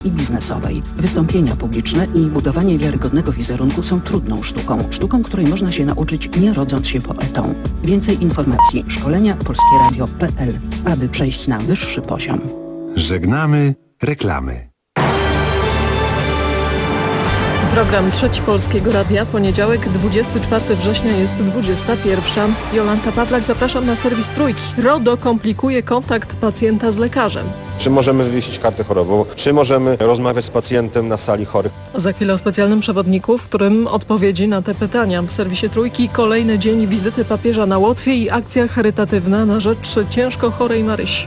i biznesowej. Wystąpienia publiczne i budowanie wiarygodnego wizerunku są trudną sztuką, której można się nauczyć, nie rodząc się poetą. Więcej informacji: szkolenia polskieradio.pl, aby przejść na wyższy poziom. Żegnamy reklamy. Program Trzeci Polskiego Radia, poniedziałek, 24 września, jest 21. Jolanta Pawlak, zapraszam na serwis Trójki. RODO komplikuje kontakt pacjenta z lekarzem. Czy możemy wywiesić kartę chorobową? Czy możemy rozmawiać z pacjentem na sali chorych? Za chwilę o specjalnym przewodniku, w którym odpowiedzi na te pytania. W serwisie Trójki kolejny dzień wizyty papieża na Łotwie i akcja charytatywna na rzecz ciężko chorej Marysi.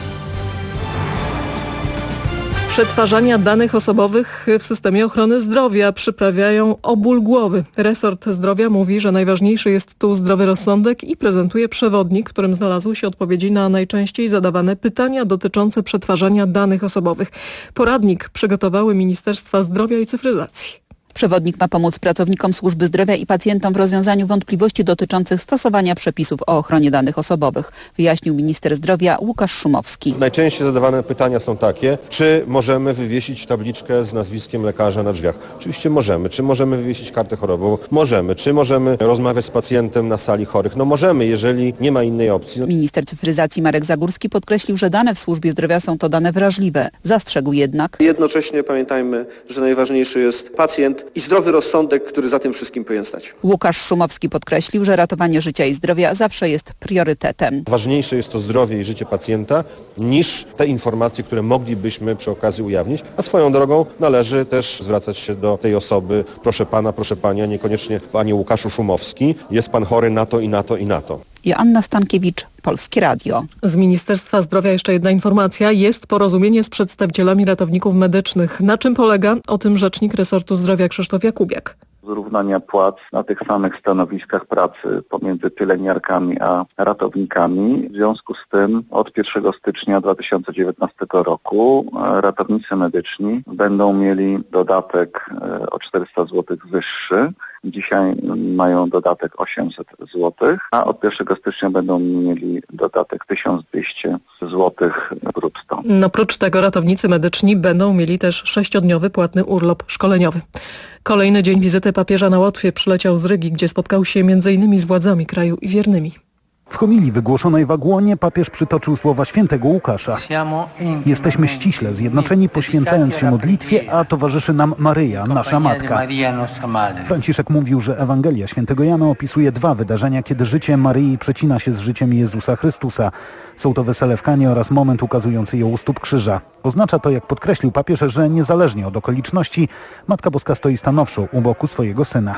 Przetwarzania danych osobowych w systemie ochrony zdrowia przyprawiają o ból głowy. Resort Zdrowia mówi, że najważniejszy jest tu zdrowy rozsądek i prezentuje przewodnik, w którym znalazły się odpowiedzi na najczęściej zadawane pytania dotyczące przetwarzania danych osobowych. Poradnik przygotowały Ministerstwa Zdrowia i Cyfryzacji. Przewodnik ma pomóc pracownikom służby zdrowia i pacjentom w rozwiązaniu wątpliwości dotyczących stosowania przepisów o ochronie danych osobowych, wyjaśnił minister zdrowia Łukasz Szumowski. Najczęściej zadawane pytania są takie: czy możemy wywiesić tabliczkę z nazwiskiem lekarza na drzwiach? Oczywiście możemy. Czy możemy wywiesić kartę chorobową? Możemy. Czy możemy rozmawiać z pacjentem na sali chorych? No możemy, jeżeli nie ma innej opcji. Minister cyfryzacji Marek Zagórski podkreślił, że dane w służbie zdrowia są to dane wrażliwe. Zastrzegł jednak: jednocześnie pamiętajmy, że najważniejszy jest pacjent i zdrowy rozsądek, który za tym wszystkim powinien stać. Łukasz Szumowski podkreślił, że ratowanie życia i zdrowia zawsze jest priorytetem. Ważniejsze jest to zdrowie i życie pacjenta niż te informacje, które moglibyśmy przy okazji ujawnić. A swoją drogą należy też zwracać się do tej osoby: proszę pana, proszę pani, a niekoniecznie panie Łukaszu Szumowski, jest pan chory na to i na to i na to. Joanna Stankiewicz, Polskie Radio. Z Ministerstwa Zdrowia jeszcze jedna informacja. Jest porozumienie z przedstawicielami ratowników medycznych. Na czym polega? O tym rzecznik resortu zdrowia Krzysztof Jakubiak. Zrównania płac na tych samych stanowiskach pracy pomiędzy pielęgniarkami a ratownikami. W związku z tym od 1 stycznia 2019 roku ratownicy medyczni będą mieli dodatek o 400 zł wyższy. Dzisiaj mają dodatek 800 zł, a od 1 stycznia będą mieli dodatek 1200 zł brutto. Oprócz tego ratownicy medyczni będą mieli też 6-dniowy płatny urlop szkoleniowy. Kolejny dzień wizyty papieża na Łotwie. Przyleciał z Rygi, gdzie spotkał się m.in. z władzami kraju i wiernymi. W homilii wygłoszonej w Agłonie papież przytoczył słowa świętego Łukasza. Jesteśmy ściśle zjednoczeni, poświęcając się modlitwie, a towarzyszy nam Maryja, nasza Matka. Franciszek mówił, że Ewangelia świętego Jana opisuje 2 wydarzenia, kiedy życie Maryi przecina się z życiem Jezusa Chrystusa. Są to wesele w Kanie oraz moment ukazujący ją u stóp krzyża. Oznacza to, jak podkreślił papież, że niezależnie od okoliczności Matka Boska stoi stanowczo u boku swojego Syna.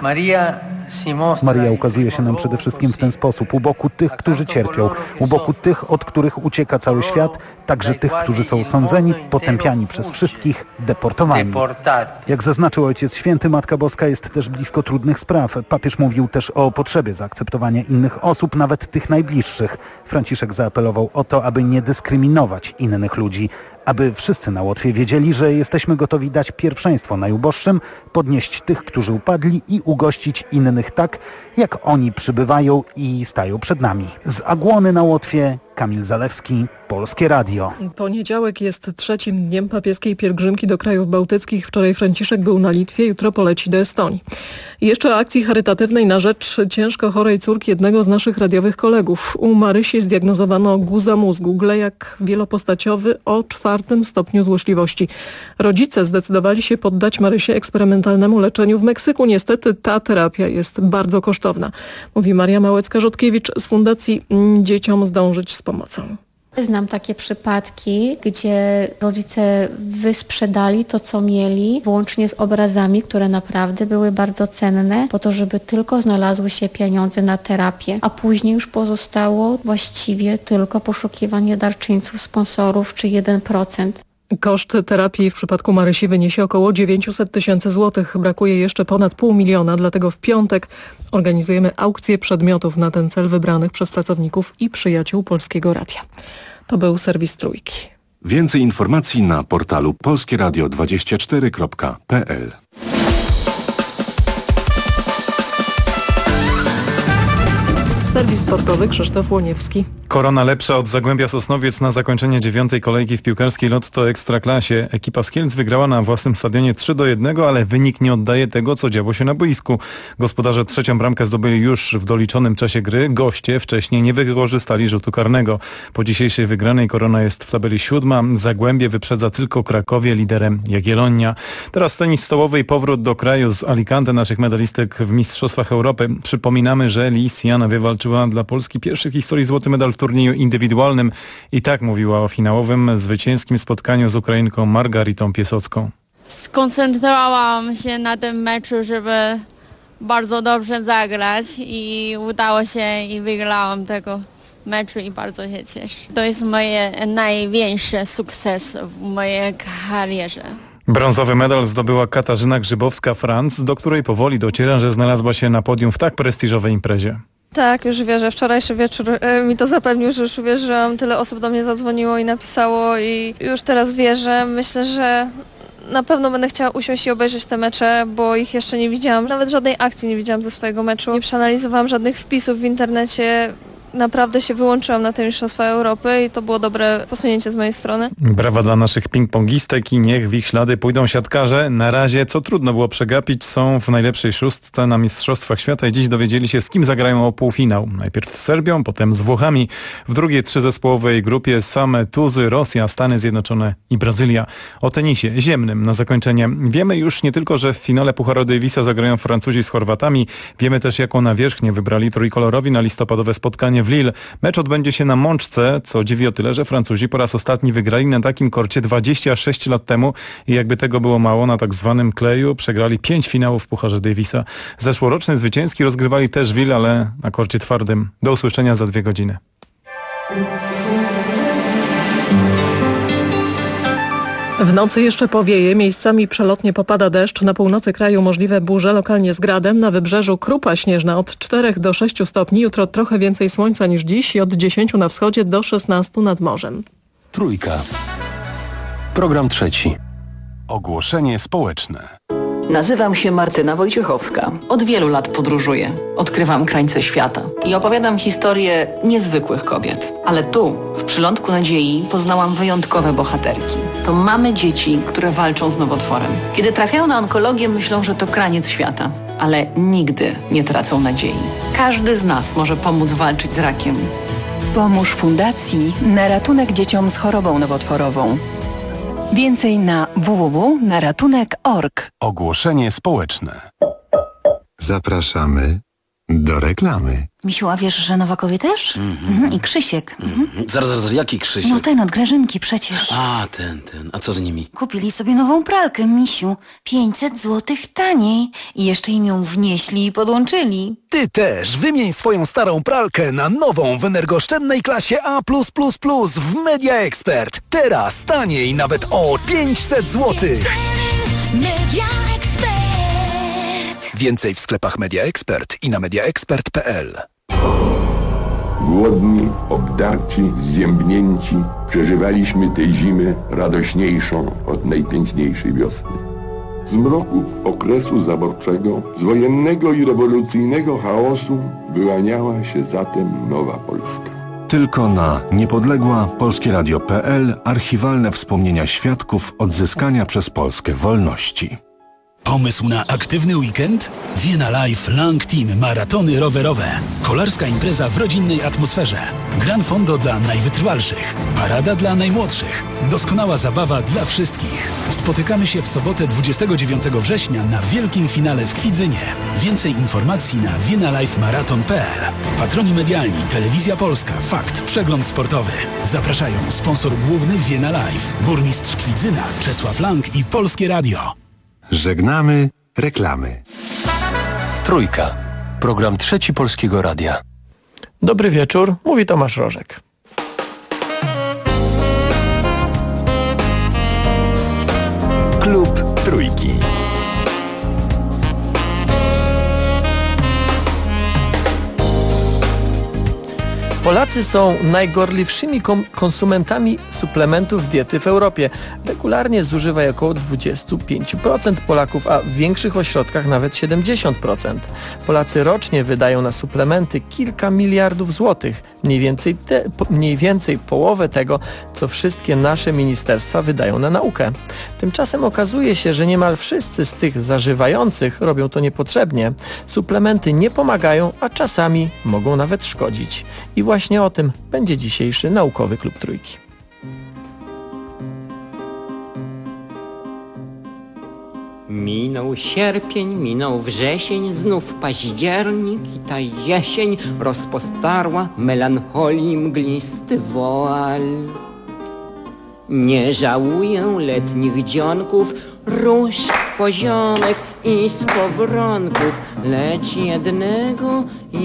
Maryja ukazuje się nam przede wszystkim w ten sposób: u boku tych, którzy cierpią, u boku tych, od których ucieka cały świat, także tych, którzy są sądzeni, potępiani przez wszystkich, deportowani. Jak zaznaczył Ojciec Święty, Matka Boska jest też blisko trudnych spraw. Papież mówił też o potrzebie zaakceptowania innych osób, nawet tych najbliższych. Franciszek zaapelował o to, aby nie dyskryminować innych ludzi, aby wszyscy na Łotwie wiedzieli, że jesteśmy gotowi dać pierwszeństwo najuboższym, podnieść tych, którzy upadli i ugościć innych tak, jak oni przybywają i stają przed nami. Z Agłony na Łotwie, Kamil Zalewski, Polskie Radio. Poniedziałek jest 3. dniem papieskiej pielgrzymki do krajów bałtyckich. Wczoraj Franciszek był na Litwie, jutro poleci do Estonii. I jeszcze o akcji charytatywnej na rzecz ciężko chorej córki jednego z naszych radiowych kolegów. U Marysi zdiagnozowano guza mózgu, glejak wielopostaciowy o 4. stopniu złośliwości. Rodzice zdecydowali się poddać Marysię eksperymentalnemu leczeniu w Meksyku. Niestety ta terapia jest bardzo kosztowna, mówi Maria Małecka-Rzodkiewicz z Fundacji Dzieciom Zdążyć z Pomocą. Znam takie przypadki, gdzie rodzice wysprzedali to, co mieli, włącznie z obrazami, które naprawdę były bardzo cenne, po to, żeby tylko znalazły się pieniądze na terapię, a później już pozostało właściwie tylko poszukiwanie darczyńców, sponsorów czy 1%. Koszt terapii w przypadku Marysi wyniesie około 900 000 złotych. Brakuje jeszcze ponad 500 000, dlatego w piątek organizujemy aukcję przedmiotów na ten cel wybranych przez pracowników i przyjaciół Polskiego Radia. To był serwis Trójki. Więcej informacji na portalu serwis sportowy Krzysztof Łoniewski. Korona lepsza od Zagłębia Sosnowiec na zakończenie 9. kolejki w piłkarskiej Lotto Ekstraklasie. Ekipa z Kielc wygrała na własnym stadionie 3-1, ale wynik nie oddaje tego, co działo się na boisku. Gospodarze trzecią bramkę zdobyli już w doliczonym czasie gry. Goście wcześniej nie wykorzystali rzutu karnego. Po dzisiejszej wygranej Korona jest w tabeli 7. Zagłębie wyprzedza tylko Krakowie, liderem Jagiellonia. Teraz tenis stołowy i powrót do kraju z Alicante naszych medalistek w Mistrzostwach Europy. Przypominamy, że Lissiana wywalczyła dla Polski pierwszy w historii złoty medal w turnieju indywidualnym i tak mówiła o finałowym zwycięskim spotkaniu z Ukrainką Margaritą Piesocką. Skoncentrowałam się na tym meczu, żeby bardzo dobrze zagrać i udało się i wygrałam tego meczu i bardzo się cieszę. To jest moje największy sukces w mojej karierze. Brązowy medal zdobyła Katarzyna Grzybowska-Franc, do której powoli dociera, że znalazła się na podium w tak prestiżowej imprezie. Tak, już wierzę. Wczorajszy wieczór mi to zapewnił, że już uwierzyłam. Tyle osób do mnie zadzwoniło i napisało i już teraz wierzę. Myślę, że na pewno będę chciała usiąść i obejrzeć te mecze, bo ich jeszcze nie widziałam. Nawet żadnej akcji nie widziałam ze swojego meczu. Nie przeanalizowałam żadnych wpisów w internecie. Naprawdę się wyłączyłam na te Mistrzostwa Europy i to było dobre posunięcie z mojej strony. Brawa dla naszych ping-pongistek i niech w ich ślady pójdą siatkarze. Na razie, co trudno było przegapić, są w najlepszej szóstce na Mistrzostwach Świata i dziś dowiedzieli się, z kim zagrają o półfinał. Najpierw z Serbią, potem z Włochami. W drugiej trzydespołowej grupie same tuzy, Rosja, Stany Zjednoczone i Brazylia. O tenisie ziemnym na zakończenie. Wiemy już nie tylko, że w finale Pucharu Davisa zagrają Francuzi z Chorwatami. Wiemy też, jaką nawierzchnię wybrali trójkolorowi na listopadowe spotkanie w Lille. Mecz odbędzie się na Mączce, co dziwi o tyle, że Francuzi po raz ostatni wygrali na takim korcie 26 lat temu i jakby tego było mało, na tak zwanym kleju przegrali 5 finałów w Pucharze Davisa. Zeszłoroczny zwycięski rozgrywali też w Lille, ale na korcie twardym. Do usłyszenia za 2 godziny. W nocy jeszcze powieje, miejscami przelotnie popada deszcz, na północy kraju możliwe burze, lokalnie z gradem, na wybrzeżu krupa śnieżna od 4 do 6 stopni, jutro trochę więcej słońca niż dziś i od 10 na wschodzie do 16 nad morzem. Trójka. Program trzeci. Ogłoszenie społeczne. Nazywam się Martyna Wojciechowska. Od wielu lat podróżuję. Odkrywam krańce świata i opowiadam historie niezwykłych kobiet. Ale tu, w Przylądku Nadziei, poznałam wyjątkowe bohaterki. To mamy dzieci, które walczą z nowotworem. Kiedy trafiają na onkologię, myślą, że to kraniec świata. Ale nigdy nie tracą nadziei. Każdy z nas może pomóc walczyć z rakiem. Pomóż Fundacji na ratunek dzieciom z chorobą nowotworową. Więcej na www.naratunek.org. Ogłoszenie społeczne. Zapraszamy do reklamy. Misiu, a wiesz, że Nowakowie też? I Krzysiek. Zaraz, jaki Krzysiek? No ten od Grażynki przecież. A, ten. A co z nimi? Kupili sobie nową pralkę, Misiu. 500 złotych taniej. I jeszcze im ją wnieśli i podłączyli. Ty też wymień swoją starą pralkę na nową w energooszczędnej klasie A+++ w Media Expert. Teraz taniej nawet o 500 złotych. Media Expert. Więcej w sklepach Media Expert i na mediaexpert.pl. Głodni, obdarci, zziębnięci, przeżywaliśmy tej zimy radośniejszą od najpiękniejszej wiosny. Z mroków okresu zaborczego, z wojennego i rewolucyjnego chaosu wyłaniała się zatem nowa Polska. Tylko na niepodległa polskieradio.pl archiwalne wspomnienia świadków odzyskania przez Polskę wolności. Pomysł na aktywny weekend? Vienna Life Lang Team Maratony rowerowe. Kolarska impreza w rodzinnej atmosferze. Gran Fondo dla najwytrwalszych. Parada dla najmłodszych. Doskonała zabawa dla wszystkich. Spotykamy się w sobotę 29 września na wielkim finale w Kwidzynie. Więcej informacji na viennalifemarathon.pl. Patroni medialni Telewizja Polska, Fakt, Przegląd Sportowy. Zapraszają sponsor główny Vienna Life, burmistrz Kwidzyna Czesław Lang i Polskie Radio. Żegnamy reklamy. Trójka. Program trzeci Polskiego Radia. Dobry wieczór, mówi Tomasz Rożek. Klub Trójki. Polacy są najgorliwszymi konsumentami suplementów diety w Europie. Regularnie zużywa je około 25% Polaków, a w większych ośrodkach nawet 70%. Polacy rocznie wydają na suplementy kilka miliardów złotych. Mniej więcej połowę tego, co wszystkie nasze ministerstwa wydają na naukę. Tymczasem okazuje się, że niemal wszyscy z tych zażywających robią to niepotrzebnie. Suplementy nie pomagają, a czasami mogą nawet szkodzić. I właśnie o tym będzie dzisiejszy Naukowy Klub Trójki. Minął sierpień, minął wrzesień, znów październik i ta jesień rozpostarła melancholii mglisty woal. Nie żałuję letnich dzionków, róż poziomek i skowronków, lecz jedynego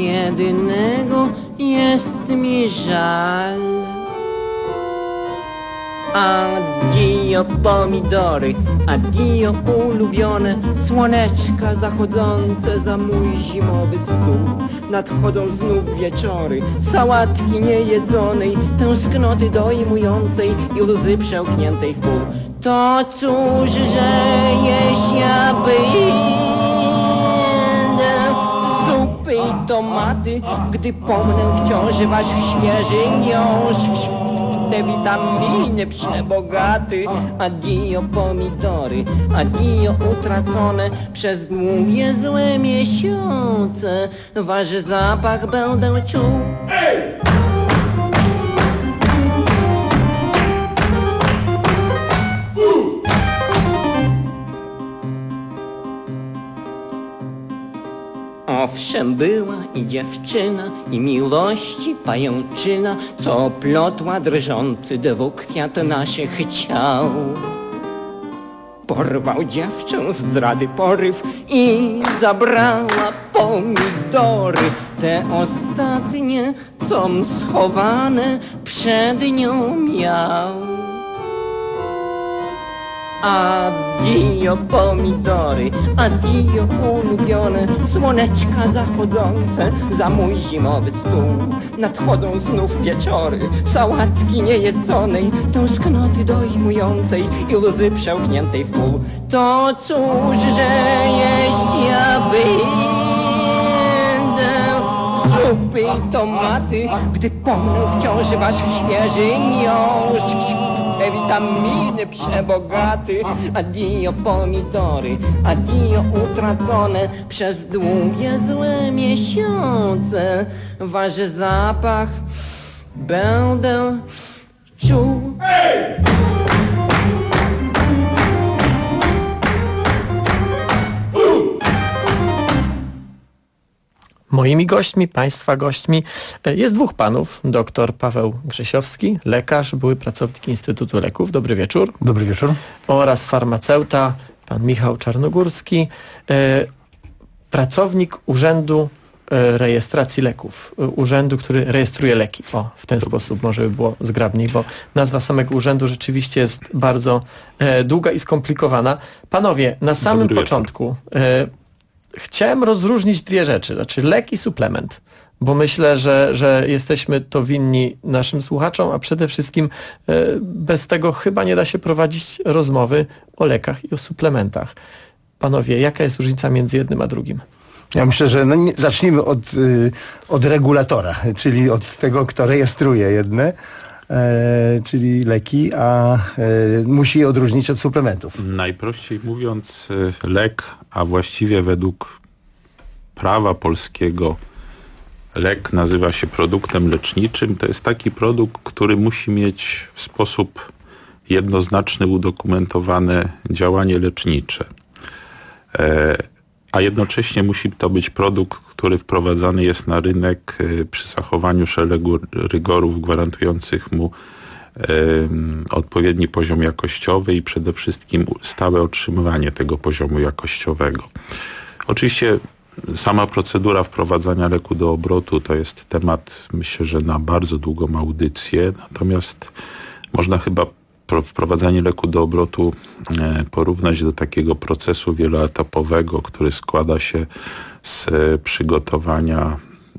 jest mi żal. Addio pomidory, addio ulubione, słoneczka zachodzące za mój zimowy stół. Nadchodzą znów wieczory, sałatki niejedzonej, tęsknoty dojmującej i łzy przełkniętej w pół. To cóż, że jeść ja wyjdę zupy i tomaty, gdy pomnę wciąż wasz świeży miąższ, te witaminy przebogaty. Addio pomidory, addio utracone przez długie złe miesiące. Wasz zapach będę czuł. Owszem, była i dziewczyna, i miłości pajęczyna, co plotła drżący dwukwiat naszych ciał. Porwał dziewczę zdrady poryw i zabrała pomidory, te ostatnie, com schowane przed nią miał. Addio pomidory, addio ulubione, słoneczka zachodzące za mój zimowy stół. Nadchodzą znów wieczory, sałatki niejedzonej, tęsknoty dojmującej i łzy przełkniętej w pół. To cóż, że jeść ja będę zupy i tomaty, gdy pomnę wciąż wasz świeży miąższ, te witaminy przebogaty. Addio pomidory, addio utracone przez długie złe miesiące. Wasz zapach będę czuł. Moimi gośćmi, Państwa gośćmi jest dwóch panów. Dr Paweł Grzesiowski, lekarz, były pracownik Instytutu Leków. Dobry wieczór. Dobry wieczór. Oraz farmaceuta, pan Michał Czarnogórski, pracownik Urzędu Rejestracji Leków. Urzędu, który rejestruje leki. O, w ten sposób może by było zgrabniej, bo nazwa samego urzędu rzeczywiście jest bardzo długa i skomplikowana. Panowie, na samym początku chciałem rozróżnić dwie rzeczy, znaczy lek i suplement, bo myślę, że jesteśmy to winni naszym słuchaczom, a przede wszystkim bez tego chyba nie da się prowadzić rozmowy o lekach i o suplementach. Panowie, jaka jest różnica między jednym a drugim? Ja myślę, że zacznijmy od regulatora, czyli od tego, kto rejestruje jedne, czyli leki, a musi je odróżnić od suplementów. Najprościej mówiąc, lek, a właściwie według prawa polskiego lek nazywa się produktem leczniczym. To jest taki produkt, który musi mieć w sposób jednoznaczny udokumentowane działanie lecznicze. A jednocześnie musi to być produkt, który wprowadzany jest na rynek przy zachowaniu szeregu rygorów gwarantujących mu odpowiedni poziom jakościowy i przede wszystkim stałe otrzymywanie tego poziomu jakościowego. Oczywiście sama procedura wprowadzania leku do obrotu to jest temat, myślę, że na bardzo długą audycję, natomiast można chyba wprowadzanie leku do obrotu porównać do takiego procesu wieloetapowego, który składa się z przygotowania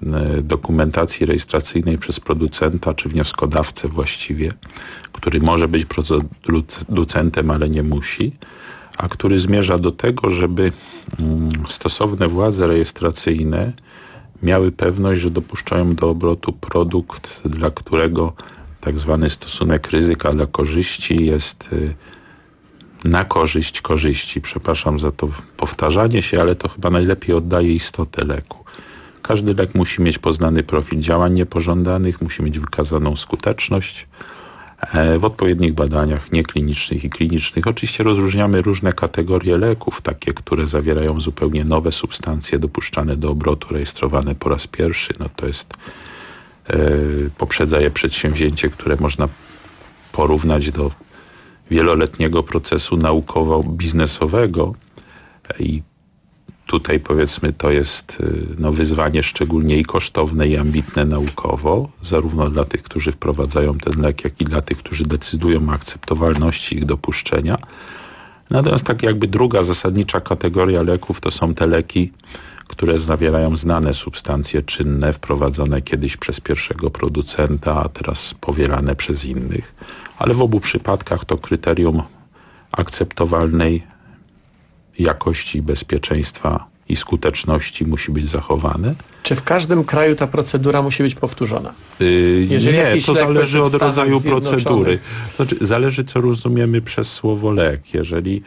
dokumentacji rejestracyjnej przez producenta czy wnioskodawcę właściwie, który może być producentem, ale nie musi, a który zmierza do tego, żeby stosowne władze rejestracyjne miały pewność, że dopuszczają do obrotu produkt, dla którego tak zwany stosunek ryzyka dla korzyści jest na korzyść korzyści. Przepraszam za to powtarzanie się, ale to chyba najlepiej oddaje istotę leku. Każdy lek musi mieć poznany profil działań niepożądanych, musi mieć wykazaną skuteczność w odpowiednich badaniach nieklinicznych i klinicznych. Oczywiście rozróżniamy różne kategorie leków, takie, które zawierają zupełnie nowe substancje dopuszczane do obrotu, rejestrowane po raz pierwszy. No to jest poprzedza je przedsięwzięcie, które można porównać do wieloletniego procesu naukowo-biznesowego i tutaj powiedzmy to jest wyzwanie szczególnie i kosztowne i ambitne naukowo, zarówno dla tych, którzy wprowadzają ten lek, jak i dla tych, którzy decydują o akceptowalności ich dopuszczenia. Natomiast tak jakby druga zasadnicza kategoria leków to są te leki, które zawierają znane substancje czynne, wprowadzone kiedyś przez pierwszego producenta, a teraz powielane przez innych. Ale w obu przypadkach to kryterium akceptowalnej jakości, bezpieczeństwa i skuteczności musi być zachowane. Czy w każdym kraju ta procedura musi być powtórzona? Nie, to zależy od rodzaju procedury. Znaczy, zależy, co rozumiemy przez słowo lek. Jeżeli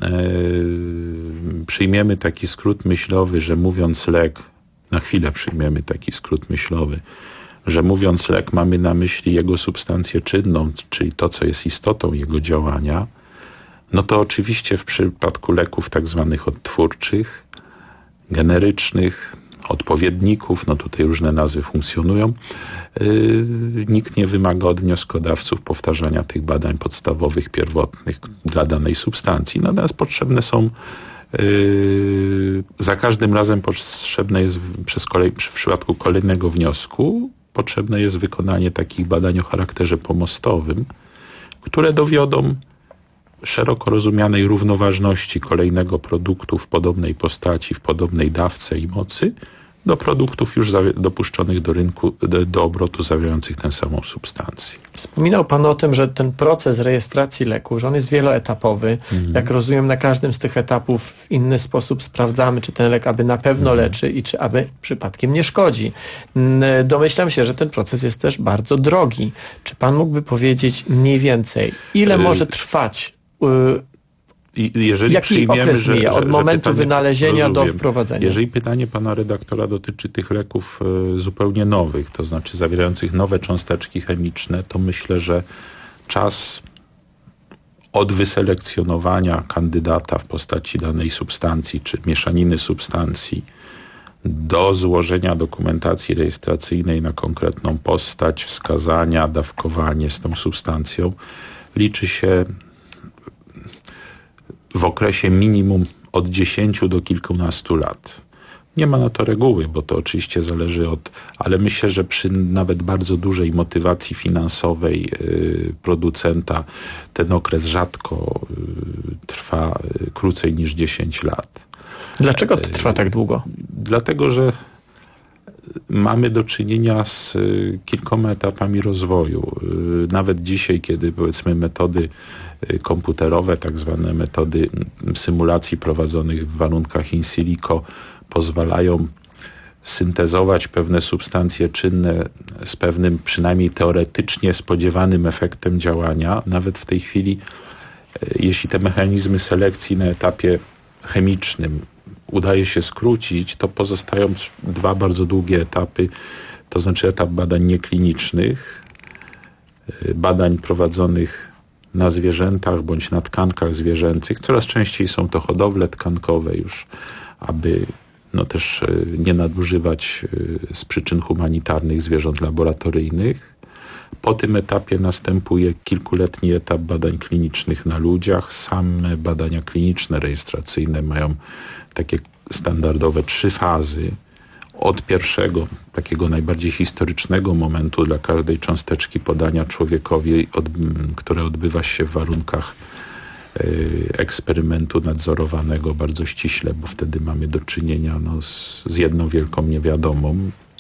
przyjmiemy taki skrót myślowy, że mówiąc lek, na chwilę przyjmiemy taki skrót myślowy, że mówiąc lek mamy na myśli jego substancję czynną, czyli to, co jest istotą jego działania, no to oczywiście w przypadku leków tak zwanych odtwórczych, generycznych, odpowiedników, no tutaj różne nazwy funkcjonują, nikt nie wymaga od wnioskodawców powtarzania tych badań podstawowych, pierwotnych dla danej substancji. Natomiast potrzebne są za każdym razem potrzebne jest w przypadku kolejnego wniosku potrzebne jest wykonanie takich badań o charakterze pomostowym, które dowiodą szeroko rozumianej równoważności kolejnego produktu w podobnej postaci, w podobnej dawce i mocy do produktów już dopuszczonych do rynku, do obrotu zawierających tę samą substancję. Wspominał Pan o tym, że ten proces rejestracji leku, że on jest wieloetapowy. Jak rozumiem, na każdym z tych etapów w inny sposób sprawdzamy, czy ten lek aby na pewno leczy i czy aby przypadkiem nie szkodzi. Domyślam się, że ten proces jest też bardzo drogi. Czy Pan mógłby powiedzieć mniej więcej, ile może trwać jeżeli jaki okres mija od momentu pytanie, wynalezienia do wprowadzenia? Jeżeli pytanie pana redaktora dotyczy tych leków zupełnie nowych, to znaczy zawierających nowe cząsteczki chemiczne, to myślę, że czas od wyselekcjonowania kandydata w postaci danej substancji czy mieszaniny substancji do złożenia dokumentacji rejestracyjnej na konkretną postać, wskazania, dawkowanie z tą substancją liczy się w okresie minimum od 10 do kilkunastu lat. Nie ma na to reguły, bo to oczywiście zależy ale myślę, że przy nawet bardzo dużej motywacji finansowej producenta ten okres rzadko trwa krócej niż 10 lat. Dlaczego to trwa tak długo? Dlatego, że mamy do czynienia z kilkoma etapami rozwoju. Nawet dzisiaj, kiedy powiedzmy metody komputerowe, tak zwane metody symulacji prowadzonych w warunkach in silico pozwalają syntezować pewne substancje czynne z pewnym przynajmniej teoretycznie spodziewanym efektem działania. Nawet w tej chwili, jeśli te mechanizmy selekcji na etapie chemicznym udaje się skrócić, to pozostają dwa bardzo długie etapy, to znaczy etap badań nieklinicznych, badań prowadzonych na zwierzętach bądź na tkankach zwierzęcych. Coraz częściej są to hodowle tkankowe już, aby też nie nadużywać z przyczyn humanitarnych zwierząt laboratoryjnych. Po tym etapie następuje kilkuletni etap badań klinicznych na ludziach. Same badania kliniczne rejestracyjne mają takie standardowe 3 fazy. Od pierwszego, takiego najbardziej historycznego momentu dla każdej cząsteczki podania człowiekowi, które odbywa się w warunkach eksperymentu nadzorowanego bardzo ściśle, bo wtedy mamy do czynienia z jedną wielką niewiadomą.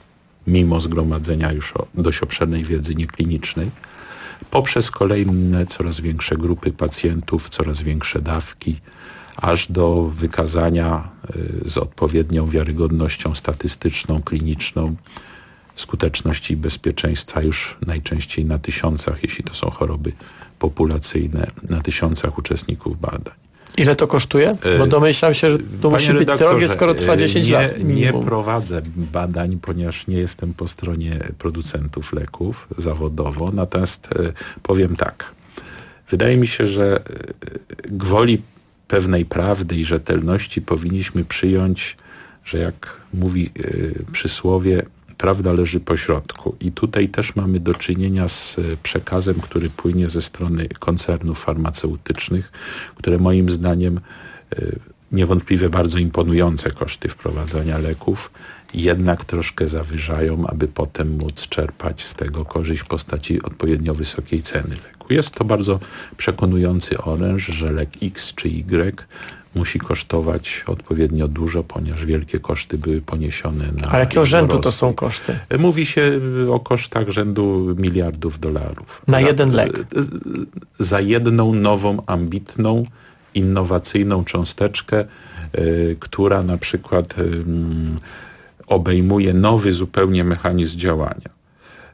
mimo zgromadzenia już dość obszernej wiedzy nieklinicznej, poprzez kolejne coraz większe grupy pacjentów, coraz większe dawki, aż do wykazania z odpowiednią wiarygodnością statystyczną, kliniczną skuteczności i bezpieczeństwa już najczęściej na tysiącach, jeśli to są choroby populacyjne, na tysiącach uczestników badań. Ile to kosztuje? Bo domyślam się, że to musi być drogie, skoro trwa 10 lat. Nie prowadzę badań, ponieważ nie jestem po stronie producentów leków zawodowo, natomiast powiem tak. Wydaje mi się, że gwoli pewnej prawdy i rzetelności powinniśmy przyjąć, że jak mówi przysłowie, prawda leży pośrodku. I tutaj też mamy do czynienia z przekazem, który płynie ze strony koncernów farmaceutycznych, które moim zdaniem niewątpliwie bardzo imponujące koszty wprowadzania leków jednak troszkę zawyżają, aby potem móc czerpać z tego korzyść w postaci odpowiednio wysokiej ceny leku. Jest to bardzo przekonujący oręż, że lek X czy Y musi kosztować odpowiednio dużo, ponieważ wielkie koszty były poniesione na... A jakiego rzędu to są koszty? Mówi się o kosztach rzędu miliardów dolarów. Na jeden lek? Za jedną nową, ambitną, innowacyjną cząsteczkę, która na przykład obejmuje nowy zupełnie mechanizm działania.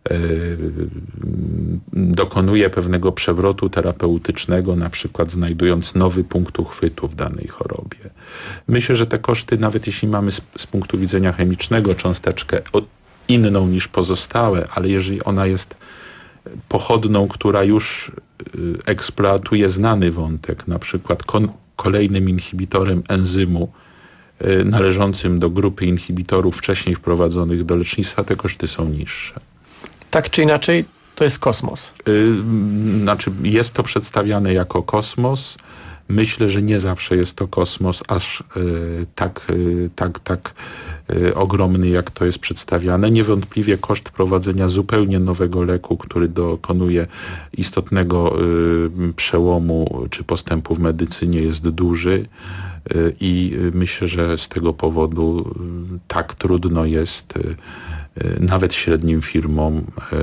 Dokonuje pewnego przewrotu terapeutycznego, na przykład znajdując nowy punkt uchwytu w danej chorobie. Myślę, że te koszty, nawet jeśli mamy z punktu widzenia chemicznego cząsteczkę inną niż pozostałe, ale jeżeli ona jest pochodną, która już eksploatuje znany wątek, na przykład kolejnym inhibitorem enzymu należącym do grupy inhibitorów wcześniej wprowadzonych do lecznictwa, te koszty są niższe. Tak czy inaczej, to jest kosmos. Znaczy, jest to przedstawiane jako kosmos. Myślę, że nie zawsze jest to kosmos aż tak ogromny, jak to jest przedstawiane. Niewątpliwie koszt wprowadzenia zupełnie nowego leku, który dokonuje istotnego przełomu czy postępu w medycynie, jest duży i myślę, że z tego powodu tak trudno jest nawet średnim firmom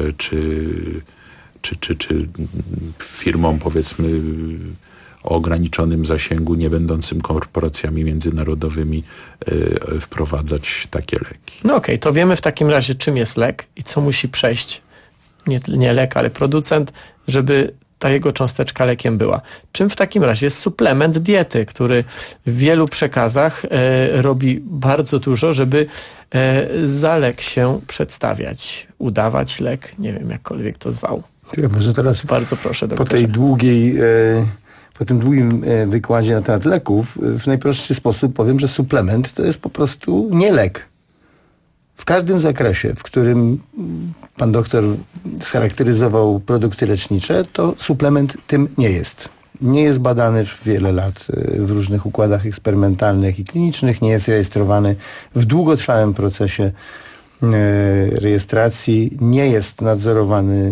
czy firmom, powiedzmy, o ograniczonym zasięgu, nie będącym korporacjami międzynarodowymi, wprowadzać takie leki. No okej, to wiemy w takim razie, czym jest lek i co musi przejść, nie lek, ale producent, żeby ta jego cząsteczka lekiem była. Czym w takim razie jest suplement diety, który w wielu przekazach robi bardzo dużo, żeby za lek się przedstawiać, udawać lek, nie wiem, jakkolwiek to zwał. Ja może teraz bardzo proszę, doktorze. Po tym długim wykładzie na temat leków, w najprostszy sposób powiem, że suplement to jest po prostu nie lek. W każdym zakresie, w którym pan doktor scharakteryzował produkty lecznicze, to suplement tym nie jest. Nie jest badany już wiele lat w różnych układach eksperymentalnych i klinicznych, nie jest rejestrowany w długotrwałym procesie rejestracji, nie jest nadzorowany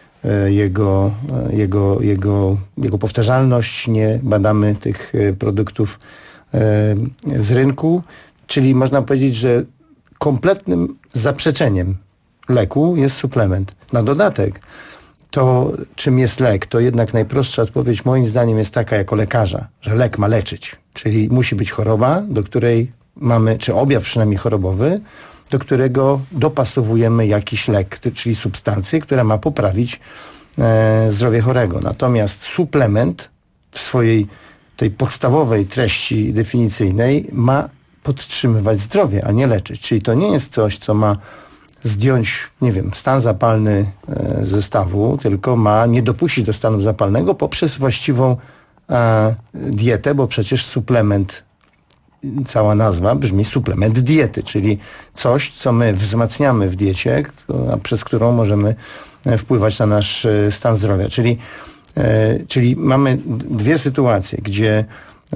jego powtarzalność, nie badamy tych produktów z rynku, czyli można powiedzieć, że kompletnym zaprzeczeniem leku jest suplement. Na dodatek to, czym jest lek, to jednak najprostsza odpowiedź moim zdaniem jest taka jako lekarza, że lek ma leczyć, czyli musi być choroba, do której mamy, czy objaw przynajmniej chorobowy, do którego dopasowujemy jakiś lek, czyli substancję, która ma poprawić zdrowie chorego. Natomiast suplement w swojej tej podstawowej treści definicyjnej ma podtrzymywać zdrowie, a nie leczyć. Czyli to nie jest coś, co ma zdjąć, nie wiem, stan zapalny ze stawu, tylko ma nie dopuścić do stanu zapalnego poprzez właściwą dietę, bo przecież suplement, cała nazwa brzmi suplement diety, czyli coś, co my wzmacniamy w diecie, przez którą możemy wpływać na nasz stan zdrowia. Czyli mamy dwie sytuacje, gdzie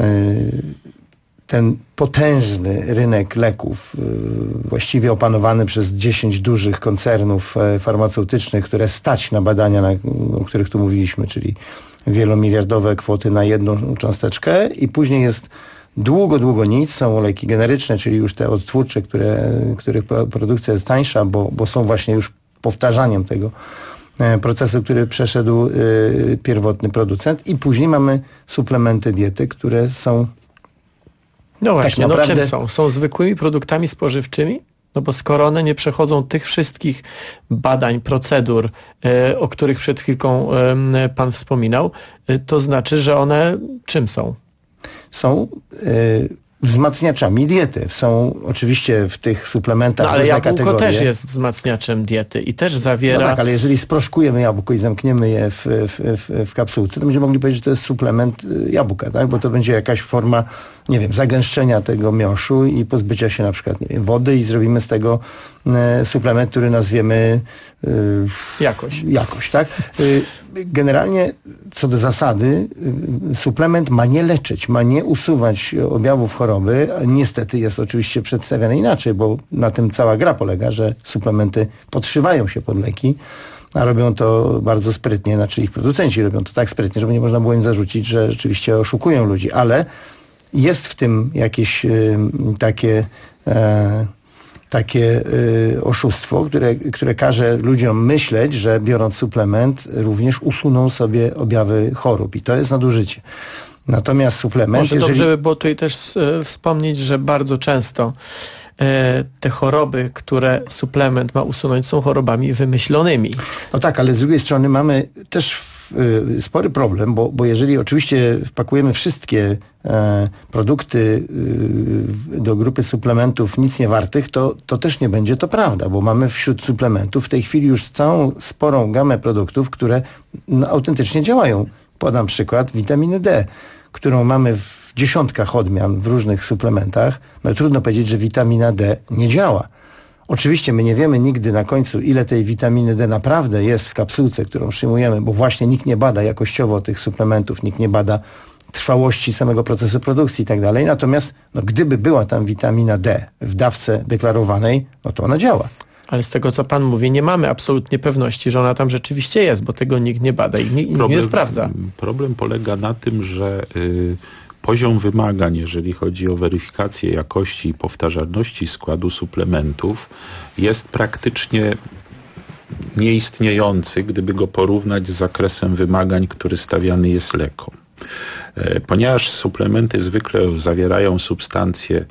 ten potężny rynek leków, właściwie opanowany przez 10 dużych koncernów farmaceutycznych, które stać na badania, o których tu mówiliśmy, czyli wielomiliardowe kwoty na jedną cząsteczkę, i później jest długo nic. Są leki generyczne, czyli już te odtwórcze, których produkcja jest tańsza, bo są właśnie już powtarzaniem tego procesu, który przeszedł pierwotny producent. I później mamy suplementy diety, które są no właśnie, tak naprawdę... czym są? Są zwykłymi produktami spożywczymi? No bo skoro one nie przechodzą tych wszystkich badań, procedur, o których przed chwilką pan wspominał, to znaczy, że one czym są? Są wzmacniaczami diety. Są oczywiście w tych suplementach różne kategorie. Ale jabłko też jest wzmacniaczem diety i też zawiera... No tak, ale jeżeli sproszkujemy jabłko i zamkniemy je w kapsułce, to będziemy mogli powiedzieć, że to jest suplement jabłka, tak? Bo to będzie jakaś forma, nie wiem, zagęszczenia tego miąższu i pozbycia się na przykład, nie wiem, wody i zrobimy z tego suplement, który nazwiemy jakość, tak? Generalnie co do zasady suplement ma nie leczyć, ma nie usuwać objawów choroby. Niestety jest oczywiście przedstawiane inaczej, bo na tym cała gra polega, że suplementy podszywają się pod leki, a robią to bardzo sprytnie, znaczy ich producenci robią to tak sprytnie, żeby nie można było im zarzucić, że rzeczywiście oszukują ludzi, ale jest w tym jakieś takie oszustwo, które każe ludziom myśleć, że biorąc suplement również usuną sobie objawy chorób i to jest nadużycie. Natomiast suplement... Może dobrze by było tutaj też wspomnieć, że bardzo często te choroby, które suplement ma usunąć, są chorobami wymyślonymi. No tak, ale z drugiej strony mamy też spory problem, bo jeżeli oczywiście wpakujemy wszystkie produkty do grupy suplementów nic nie wartych, to też nie będzie to prawda, bo mamy wśród suplementów w tej chwili już całą sporą gamę produktów, które autentycznie działają. Podam przykład witaminy D, którą mamy w dziesiątkach odmian w różnych suplementach. No trudno powiedzieć, że witamina D nie działa. Oczywiście my nie wiemy nigdy na końcu, ile tej witaminy D naprawdę jest w kapsułce, którą przyjmujemy, bo właśnie nikt nie bada jakościowo tych suplementów, nikt nie bada trwałości samego procesu produkcji i tak dalej. Natomiast gdyby była tam witamina D w dawce deklarowanej, no to ona działa. Ale z tego, co pan mówi, nie mamy absolutnie pewności, że ona tam rzeczywiście jest, bo tego nikt nie bada i nikt nie sprawdza. Problem polega na tym, że poziom wymagań, jeżeli chodzi o weryfikację jakości i powtarzalności składu suplementów, jest praktycznie nieistniejący, gdyby go porównać z zakresem wymagań, który stawiany jest lekom. Ponieważ suplementy zwykle zawierają substancje,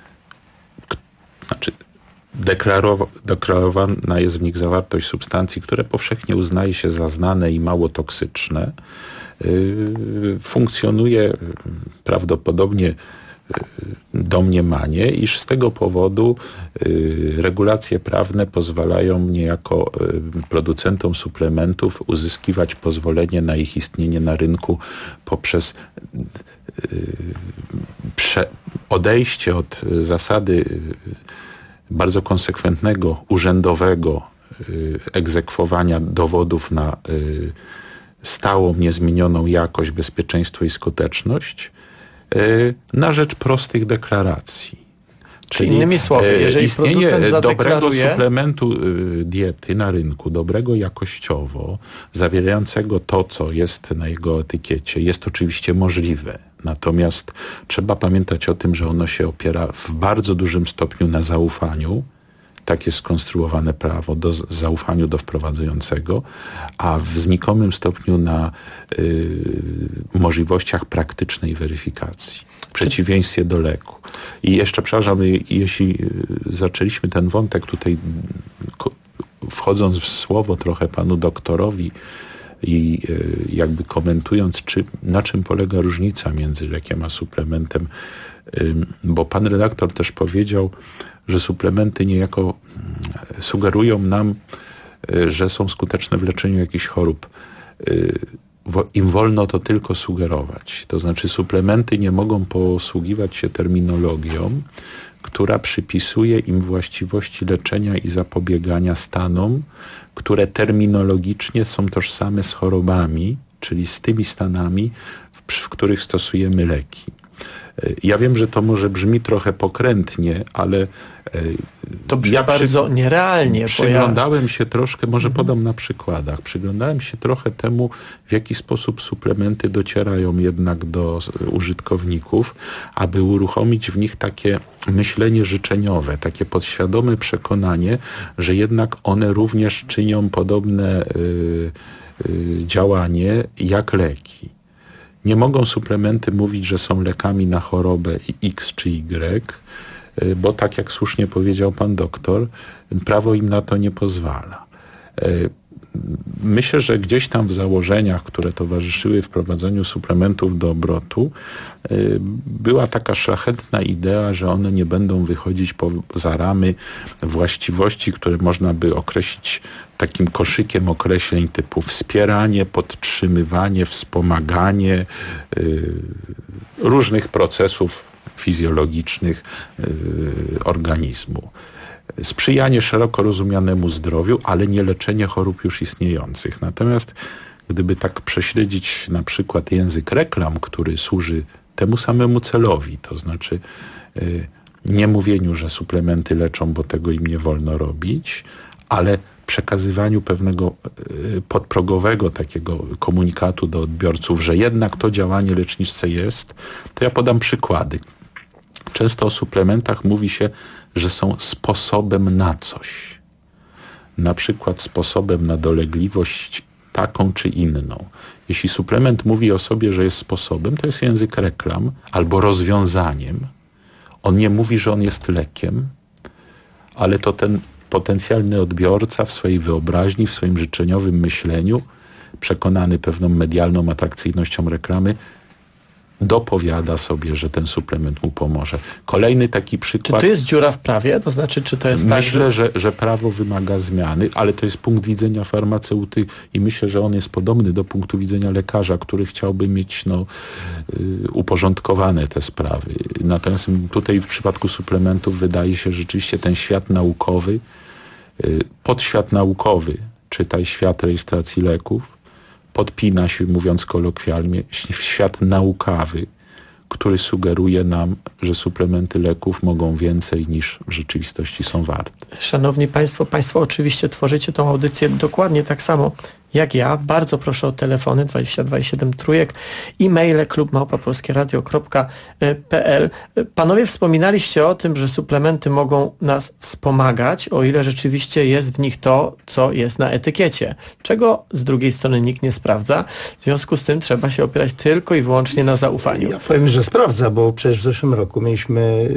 deklarowana jest w nich zawartość substancji, które powszechnie uznaje się za znane i mało toksyczne, funkcjonuje prawdopodobnie domniemanie, iż z tego powodu regulacje prawne pozwalają niejako producentom suplementów uzyskiwać pozwolenie na ich istnienie na rynku poprzez odejście od zasady bardzo konsekwentnego, urzędowego egzekwowania dowodów na stałą, niezmienioną jakość, bezpieczeństwo i skuteczność na rzecz prostych deklaracji. Czyli innymi słowy, jeżeli istnienie producent dobrego suplementu diety na rynku, dobrego jakościowo, zawierającego to, co jest na jego etykiecie, jest oczywiście możliwe. Natomiast trzeba pamiętać o tym, że ono się opiera w bardzo dużym stopniu na zaufaniu. Tak jest skonstruowane prawo, zaufaniu do wprowadzającego, a w znikomym stopniu na możliwościach praktycznej weryfikacji. W przeciwieństwie do leku. I jeszcze, przepraszam, jeśli zaczęliśmy ten wątek tutaj, wchodząc w słowo trochę panu doktorowi i jakby komentując, na czym polega różnica między lekiem a suplementem, bo pan redaktor też powiedział, że suplementy niejako sugerują nam, że są skuteczne w leczeniu jakichś chorób. Im wolno to tylko sugerować. To znaczy suplementy nie mogą posługiwać się terminologią, która przypisuje im właściwości leczenia i zapobiegania stanom, które są tożsame z chorobami, czyli z tymi stanami, w których stosujemy leki. Ja wiem, że to może brzmi trochę pokrętnie, ale to brzmi bardzo nierealnie. Przyglądałem się troszkę, może podam na przykładach, przyglądałem się trochę temu, w jaki sposób suplementy docierają jednak do użytkowników, aby uruchomić w nich takie myślenie życzeniowe, takie podświadome przekonanie, że jednak one również czynią podobne działanie jak leki. Nie mogą suplementy mówić, że są lekami na chorobę X czy Y, bo tak jak słusznie powiedział pan doktor, prawo im na to nie pozwala. Myślę, że gdzieś tam w założeniach, które towarzyszyły wprowadzeniu suplementów do obrotu, była taka szlachetna idea, że one nie będą wychodzić poza ramy właściwości, które można by określić takim koszykiem określeń typu wspieranie, podtrzymywanie, wspomaganie różnych procesów fizjologicznych organizmu. Sprzyjanie szeroko rozumianemu zdrowiu, ale nie leczenie chorób już istniejących. Natomiast gdyby tak prześledzić na przykład język reklam, który służy temu samemu celowi, to znaczy nie mówieniu, że suplementy leczą, bo tego im nie wolno robić, ale przekazywaniu pewnego podprogowego takiego komunikatu do odbiorców, że jednak to działanie lecznicze jest, to ja podam przykłady. Często o suplementach mówi się, że są sposobem na coś. Na przykład sposobem na dolegliwość taką czy inną. Jeśli suplement mówi o sobie, że jest sposobem, to jest język reklam albo rozwiązaniem. On nie mówi, że on jest lekiem, ale to ten potencjalny odbiorca w swojej wyobraźni, w swoim życzeniowym myśleniu, przekonany pewną medialną atrakcyjnością reklamy, dopowiada sobie, że ten suplement mu pomoże. Kolejny taki przykład. Czy to jest dziura w prawie? To znaczy, czy to jest Myślę, że prawo wymaga zmiany, ale to jest punkt widzenia farmaceuty i myślę, że on jest podobny do punktu widzenia lekarza, który chciałby mieć uporządkowane te sprawy. Natomiast tutaj w przypadku suplementów wydaje się, że rzeczywiście ten świat naukowy, podświat naukowy, czytaj świat rejestracji leków, podpina się, mówiąc kolokwialnie, w świat naukawy, który sugeruje nam, że suplementy leków mogą więcej niż w rzeczywistości są warte. Szanowni Państwo, Państwo oczywiście tworzycie tą audycję dokładnie tak samo jak ja. Bardzo proszę o telefony 22 trójek, e-maile klub@polskieradio.pl. Panowie wspominaliście o tym, że suplementy mogą nas wspomagać, o ile rzeczywiście jest w nich to, co jest na etykiecie, czego z drugiej strony nikt nie sprawdza. W związku z tym trzeba się opierać tylko i wyłącznie na zaufaniu. Ja powiem, że sprawdza, bo przecież w zeszłym roku mieliśmy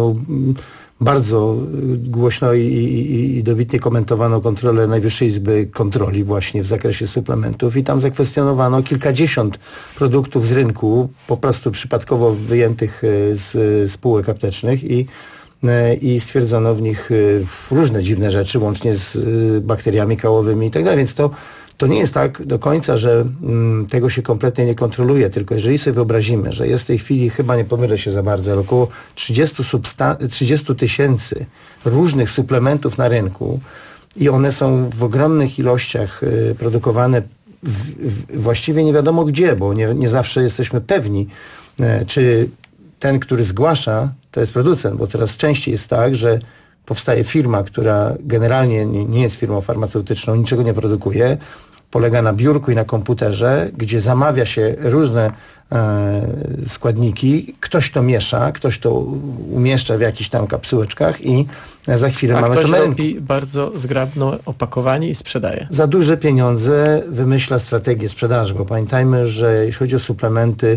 bardzo głośno i dobitnie komentowano kontrolę Najwyższej Izby Kontroli właśnie w zakresie suplementów i tam zakwestionowano kilkadziesiąt produktów z rynku, po prostu przypadkowo wyjętych z spółek aptecznych i stwierdzono w nich różne dziwne rzeczy, łącznie z bakteriami kałowymi i tak dalej, więc to nie jest tak do końca, że tego się kompletnie nie kontroluje, tylko jeżeli sobie wyobrazimy, że jest w tej chwili, chyba nie pomylę się za bardzo, ale około 30 tysięcy różnych suplementów na rynku i one są w ogromnych ilościach produkowane właściwie nie wiadomo gdzie, bo nie zawsze jesteśmy pewni, czy ten, który zgłasza, to jest producent, bo coraz częściej jest tak, że powstaje firma, która generalnie nie jest firmą farmaceutyczną, niczego nie produkuje, polega na biurku i na komputerze, gdzie zamawia się różne składniki, ktoś to miesza, ktoś to umieszcza w jakichś tam kapsułeczkach i za chwilę mamy to na rynku. Robi bardzo zgrabne opakowanie i sprzedaje. Za duże pieniądze wymyśla strategię sprzedaży, bo pamiętajmy, że jeśli chodzi o suplementy,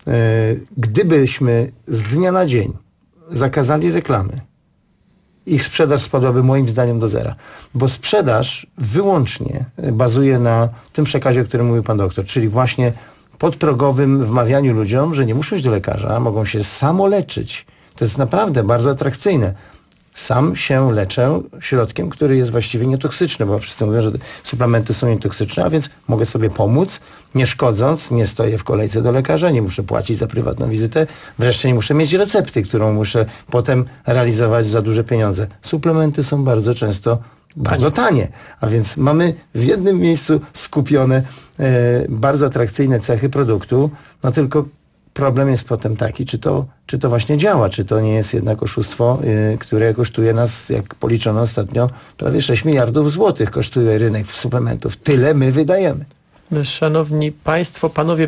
gdybyśmy z dnia na dzień zakazali reklamy, ich sprzedaż spadłaby moim zdaniem do zera. Bo sprzedaż wyłącznie bazuje na tym przekazie, o którym mówił pan doktor, czyli właśnie podprogowym wmawianiu ludziom, że nie muszą iść do lekarza, mogą się samoleczyć. To jest naprawdę bardzo atrakcyjne. Sam się leczę środkiem, który jest właściwie nietoksyczny, bo wszyscy mówią, że suplementy są nietoksyczne, a więc mogę sobie pomóc, nie szkodząc, nie stoję w kolejce do lekarza, nie muszę płacić za prywatną wizytę, wreszcie nie muszę mieć recepty, którą muszę potem realizować za duże pieniądze. Suplementy są bardzo często bardzo tanie, a więc mamy w jednym miejscu skupione bardzo atrakcyjne cechy produktu, no tylko problem jest potem taki, czy to właśnie działa, czy to nie jest jednak oszustwo, które kosztuje nas, jak policzono ostatnio, prawie 6 miliardów złotych kosztuje rynek suplementów. Tyle my wydajemy. Szanowni Państwo, panowie,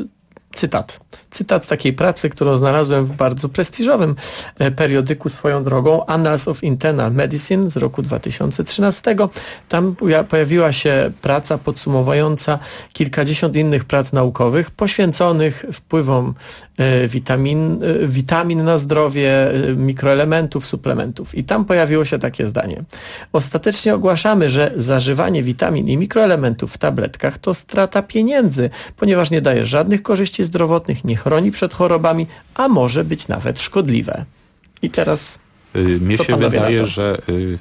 Cytat z takiej pracy, którą znalazłem w bardzo prestiżowym periodyku swoją drogą, Annals of Internal Medicine z roku 2013. Tam pojawiła się praca podsumowująca kilkadziesiąt innych prac naukowych poświęconych wpływom witamin na zdrowie, mikroelementów, suplementów. I tam pojawiło się takie zdanie. Ostatecznie ogłaszamy, że zażywanie witamin i mikroelementów w tabletkach to strata pieniędzy, ponieważ nie daje żadnych korzyści zdrowotnych, nie chroni przed chorobami, a może być nawet szkodliwe. I teraz mnie się wydaje, że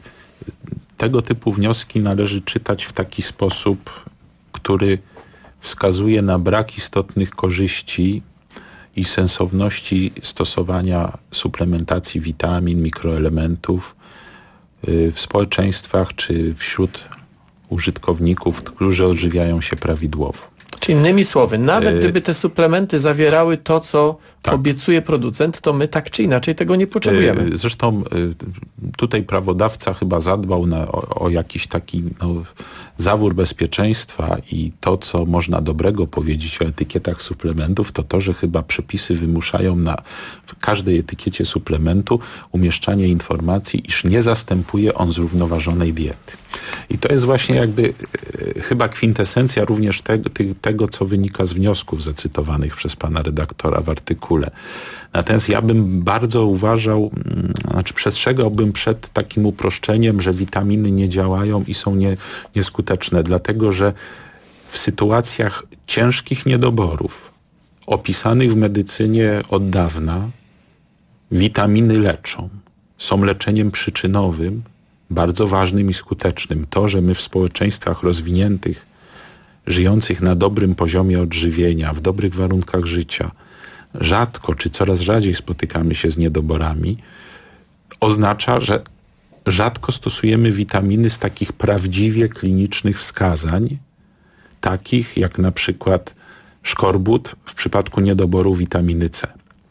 tego typu wnioski należy czytać w taki sposób, który wskazuje na brak istotnych korzyści i sensowności stosowania suplementacji witamin, mikroelementów w społeczeństwach czy wśród użytkowników, którzy odżywiają się prawidłowo. Czy innymi słowy, nawet gdyby te suplementy zawierały to, co obiecuje producent, to my tak czy inaczej tego nie potrzebujemy. Zresztą tutaj prawodawca chyba zadbał o jakiś taki zawór bezpieczeństwa i to, co można dobrego powiedzieć o etykietach suplementów, to, że chyba przepisy wymuszają na każdej etykiecie suplementu umieszczanie informacji, iż nie zastępuje on zrównoważonej diety. I to jest właśnie jakby chyba kwintesencja również tego, co wynika z wniosków zacytowanych przez pana redaktora w artykule. Natomiast ja bym bardzo uważał, przestrzegałbym przed takim uproszczeniem, że witaminy nie działają i są nieskuteczne, dlatego że w sytuacjach ciężkich niedoborów opisanych w medycynie od dawna witaminy leczą. Są leczeniem przyczynowym, bardzo ważnym i skutecznym. To, że my w społeczeństwach rozwiniętych, żyjących na dobrym poziomie odżywienia, w dobrych warunkach życia, rzadko czy coraz rzadziej spotykamy się z niedoborami, oznacza, że rzadko stosujemy witaminy z takich prawdziwie klinicznych wskazań, takich jak na przykład szkorbut w przypadku niedoboru witaminy C.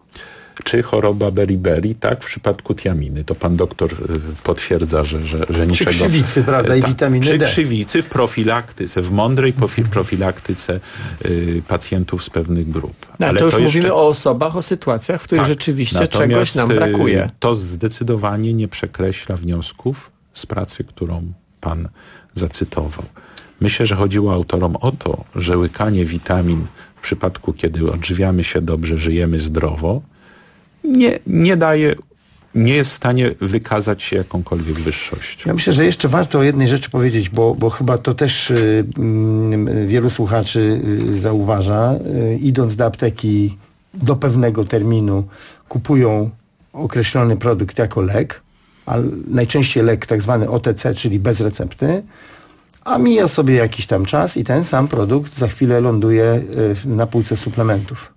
Czy choroba beriberi, tak, w przypadku tiaminy. To pan doktor potwierdza, że niczego... Czy krzywicy, prawda, i witaminy D. Czy krzywicy w profilaktyce, w mądrej profilaktyce pacjentów z pewnych grup. Ale to już mówimy o osobach, o sytuacjach, w których rzeczywiście czegoś nam brakuje. To zdecydowanie nie przekreśla wniosków z pracy, którą pan zacytował. Myślę, że chodziło autorom o to, że łykanie witamin w przypadku, kiedy odżywiamy się dobrze, żyjemy zdrowo, nie jest w stanie wykazać się jakąkolwiek wyższością. Ja myślę, że jeszcze warto o jednej rzeczy powiedzieć, bo chyba to też wielu słuchaczy zauważa. Idąc do apteki do pewnego terminu, kupują określony produkt jako lek, a najczęściej lek tak zwany OTC, czyli bez recepty, a mija sobie jakiś tam czas i ten sam produkt za chwilę ląduje na półce suplementów.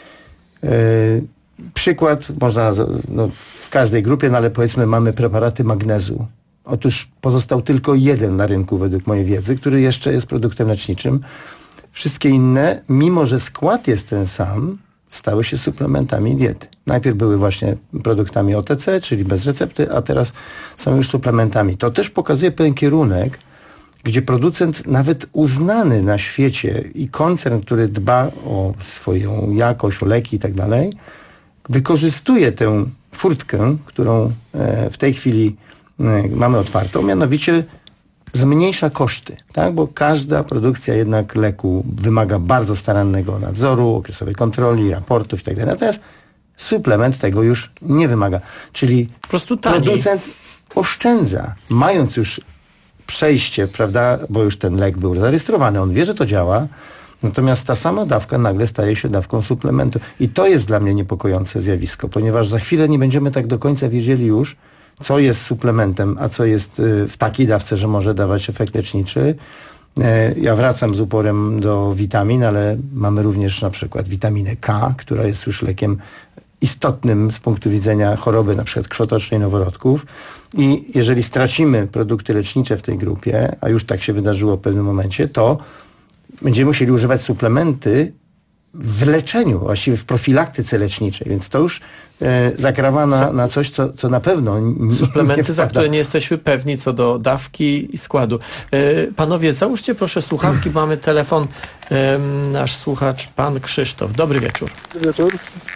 Przykład można w każdej grupie, ale powiedzmy mamy preparaty magnezu. Otóż pozostał tylko jeden na rynku według mojej wiedzy, który jeszcze jest produktem leczniczym. Wszystkie inne, mimo że skład jest ten sam, stały się suplementami diety. Najpierw były właśnie produktami OTC, czyli bez recepty, a teraz są już suplementami. To też pokazuje pewien kierunek, gdzie producent nawet uznany na świecie i koncern, który dba o swoją jakość, o leki i tak dalej, wykorzystuje tę furtkę, którą w tej chwili mamy otwartą, mianowicie zmniejsza koszty, tak? Bo każda produkcja jednak leku wymaga bardzo starannego nadzoru, okresowej kontroli, raportów i tak dalej. Natomiast suplement tego już nie wymaga. Czyli po prostu producent oszczędza, mając już przejście, prawda, bo już ten lek był zarejestrowany, on wie, że to działa, natomiast ta sama dawka nagle staje się dawką suplementu. I to jest dla mnie niepokojące zjawisko, ponieważ za chwilę nie będziemy tak do końca wiedzieli już, co jest suplementem, a co jest w takiej dawce, że może dawać efekt leczniczy. Ja wracam z uporem do witamin, ale mamy również na przykład witaminę K, która jest już lekiem istotnym z punktu widzenia choroby na przykład krwotocznej noworodków. I jeżeli stracimy produkty lecznicze w tej grupie, a już tak się wydarzyło w pewnym momencie, to będziemy musieli używać suplementy w leczeniu, właściwie w profilaktyce leczniczej, więc to już zakrawa na coś, co na pewno suplementy, za które nie jesteśmy pewni co do dawki i składu. Panowie, załóżcie proszę słuchawki, bo mamy telefon. Nasz słuchacz, pan Krzysztof. Dobry wieczór. Dobry wieczór.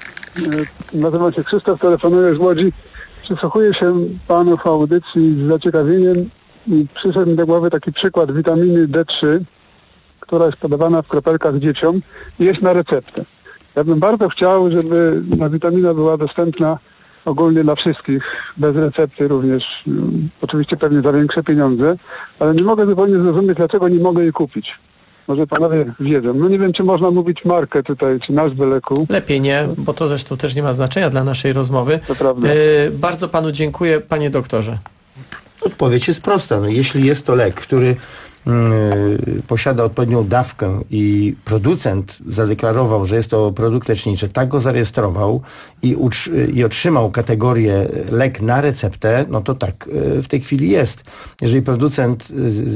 Nazywam się Krzysztof, telefonuję z Łodzi. Przysłuchuję się panów audycji z zaciekawieniem i przyszedł mi do głowy taki przykład witaminy D3, która jest podawana w kropelkach dzieciom i jest na receptę. Ja bym bardzo chciał, żeby ta witamina była dostępna ogólnie dla wszystkich, bez recepty również, oczywiście pewnie za większe pieniądze, ale nie mogę zupełnie zrozumieć, dlaczego nie mogę jej kupić. Może panowie wiedzą. No nie wiem, czy można mówić markę tutaj, czy nazwę leku. Lepiej nie, bo to zresztą też nie ma znaczenia dla naszej rozmowy. To prawda. Bardzo panu dziękuję, panie doktorze. Odpowiedź jest prosta. No, jeśli jest to lek, który posiada odpowiednią dawkę i producent zadeklarował, że jest to produkt leczniczy, tak go zarejestrował i otrzymał kategorię lek na receptę, no to tak w tej chwili jest. Jeżeli producent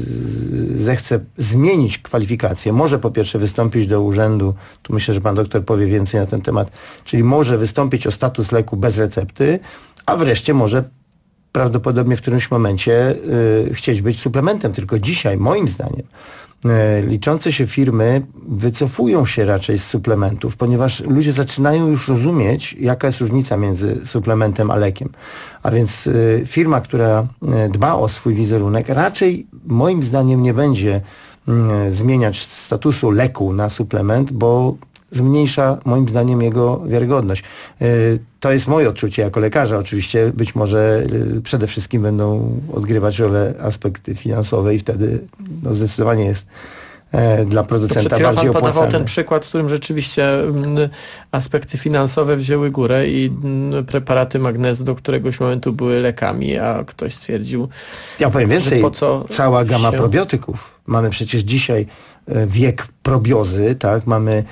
zechce zmienić kwalifikację, może po pierwsze wystąpić do urzędu, tu myślę, że pan doktor powie więcej na ten temat, czyli może wystąpić o status leku bez recepty, a wreszcie może prawdopodobnie w którymś momencie chcieć być suplementem. Tylko dzisiaj, moim zdaniem, liczące się firmy wycofują się raczej z suplementów, ponieważ ludzie zaczynają już rozumieć, jaka jest różnica między suplementem a lekiem. A więc firma, która dba o swój wizerunek, raczej moim zdaniem nie będzie zmieniać statusu leku na suplement, bo zmniejsza moim zdaniem jego wiarygodność. To jest moje odczucie jako lekarza. Oczywiście być może przede wszystkim będą odgrywać rolę aspekty finansowe i wtedy no, zdecydowanie jest dla producenta bardziej opłacalne. Pan podawał ten przykład, w którym rzeczywiście aspekty finansowe wzięły górę i preparaty magnezu do któregoś momentu były lekami, a ktoś stwierdził, ja powiem więcej, po co cała gama probiotyków. Mamy przecież dzisiaj wiek probiozy, tak?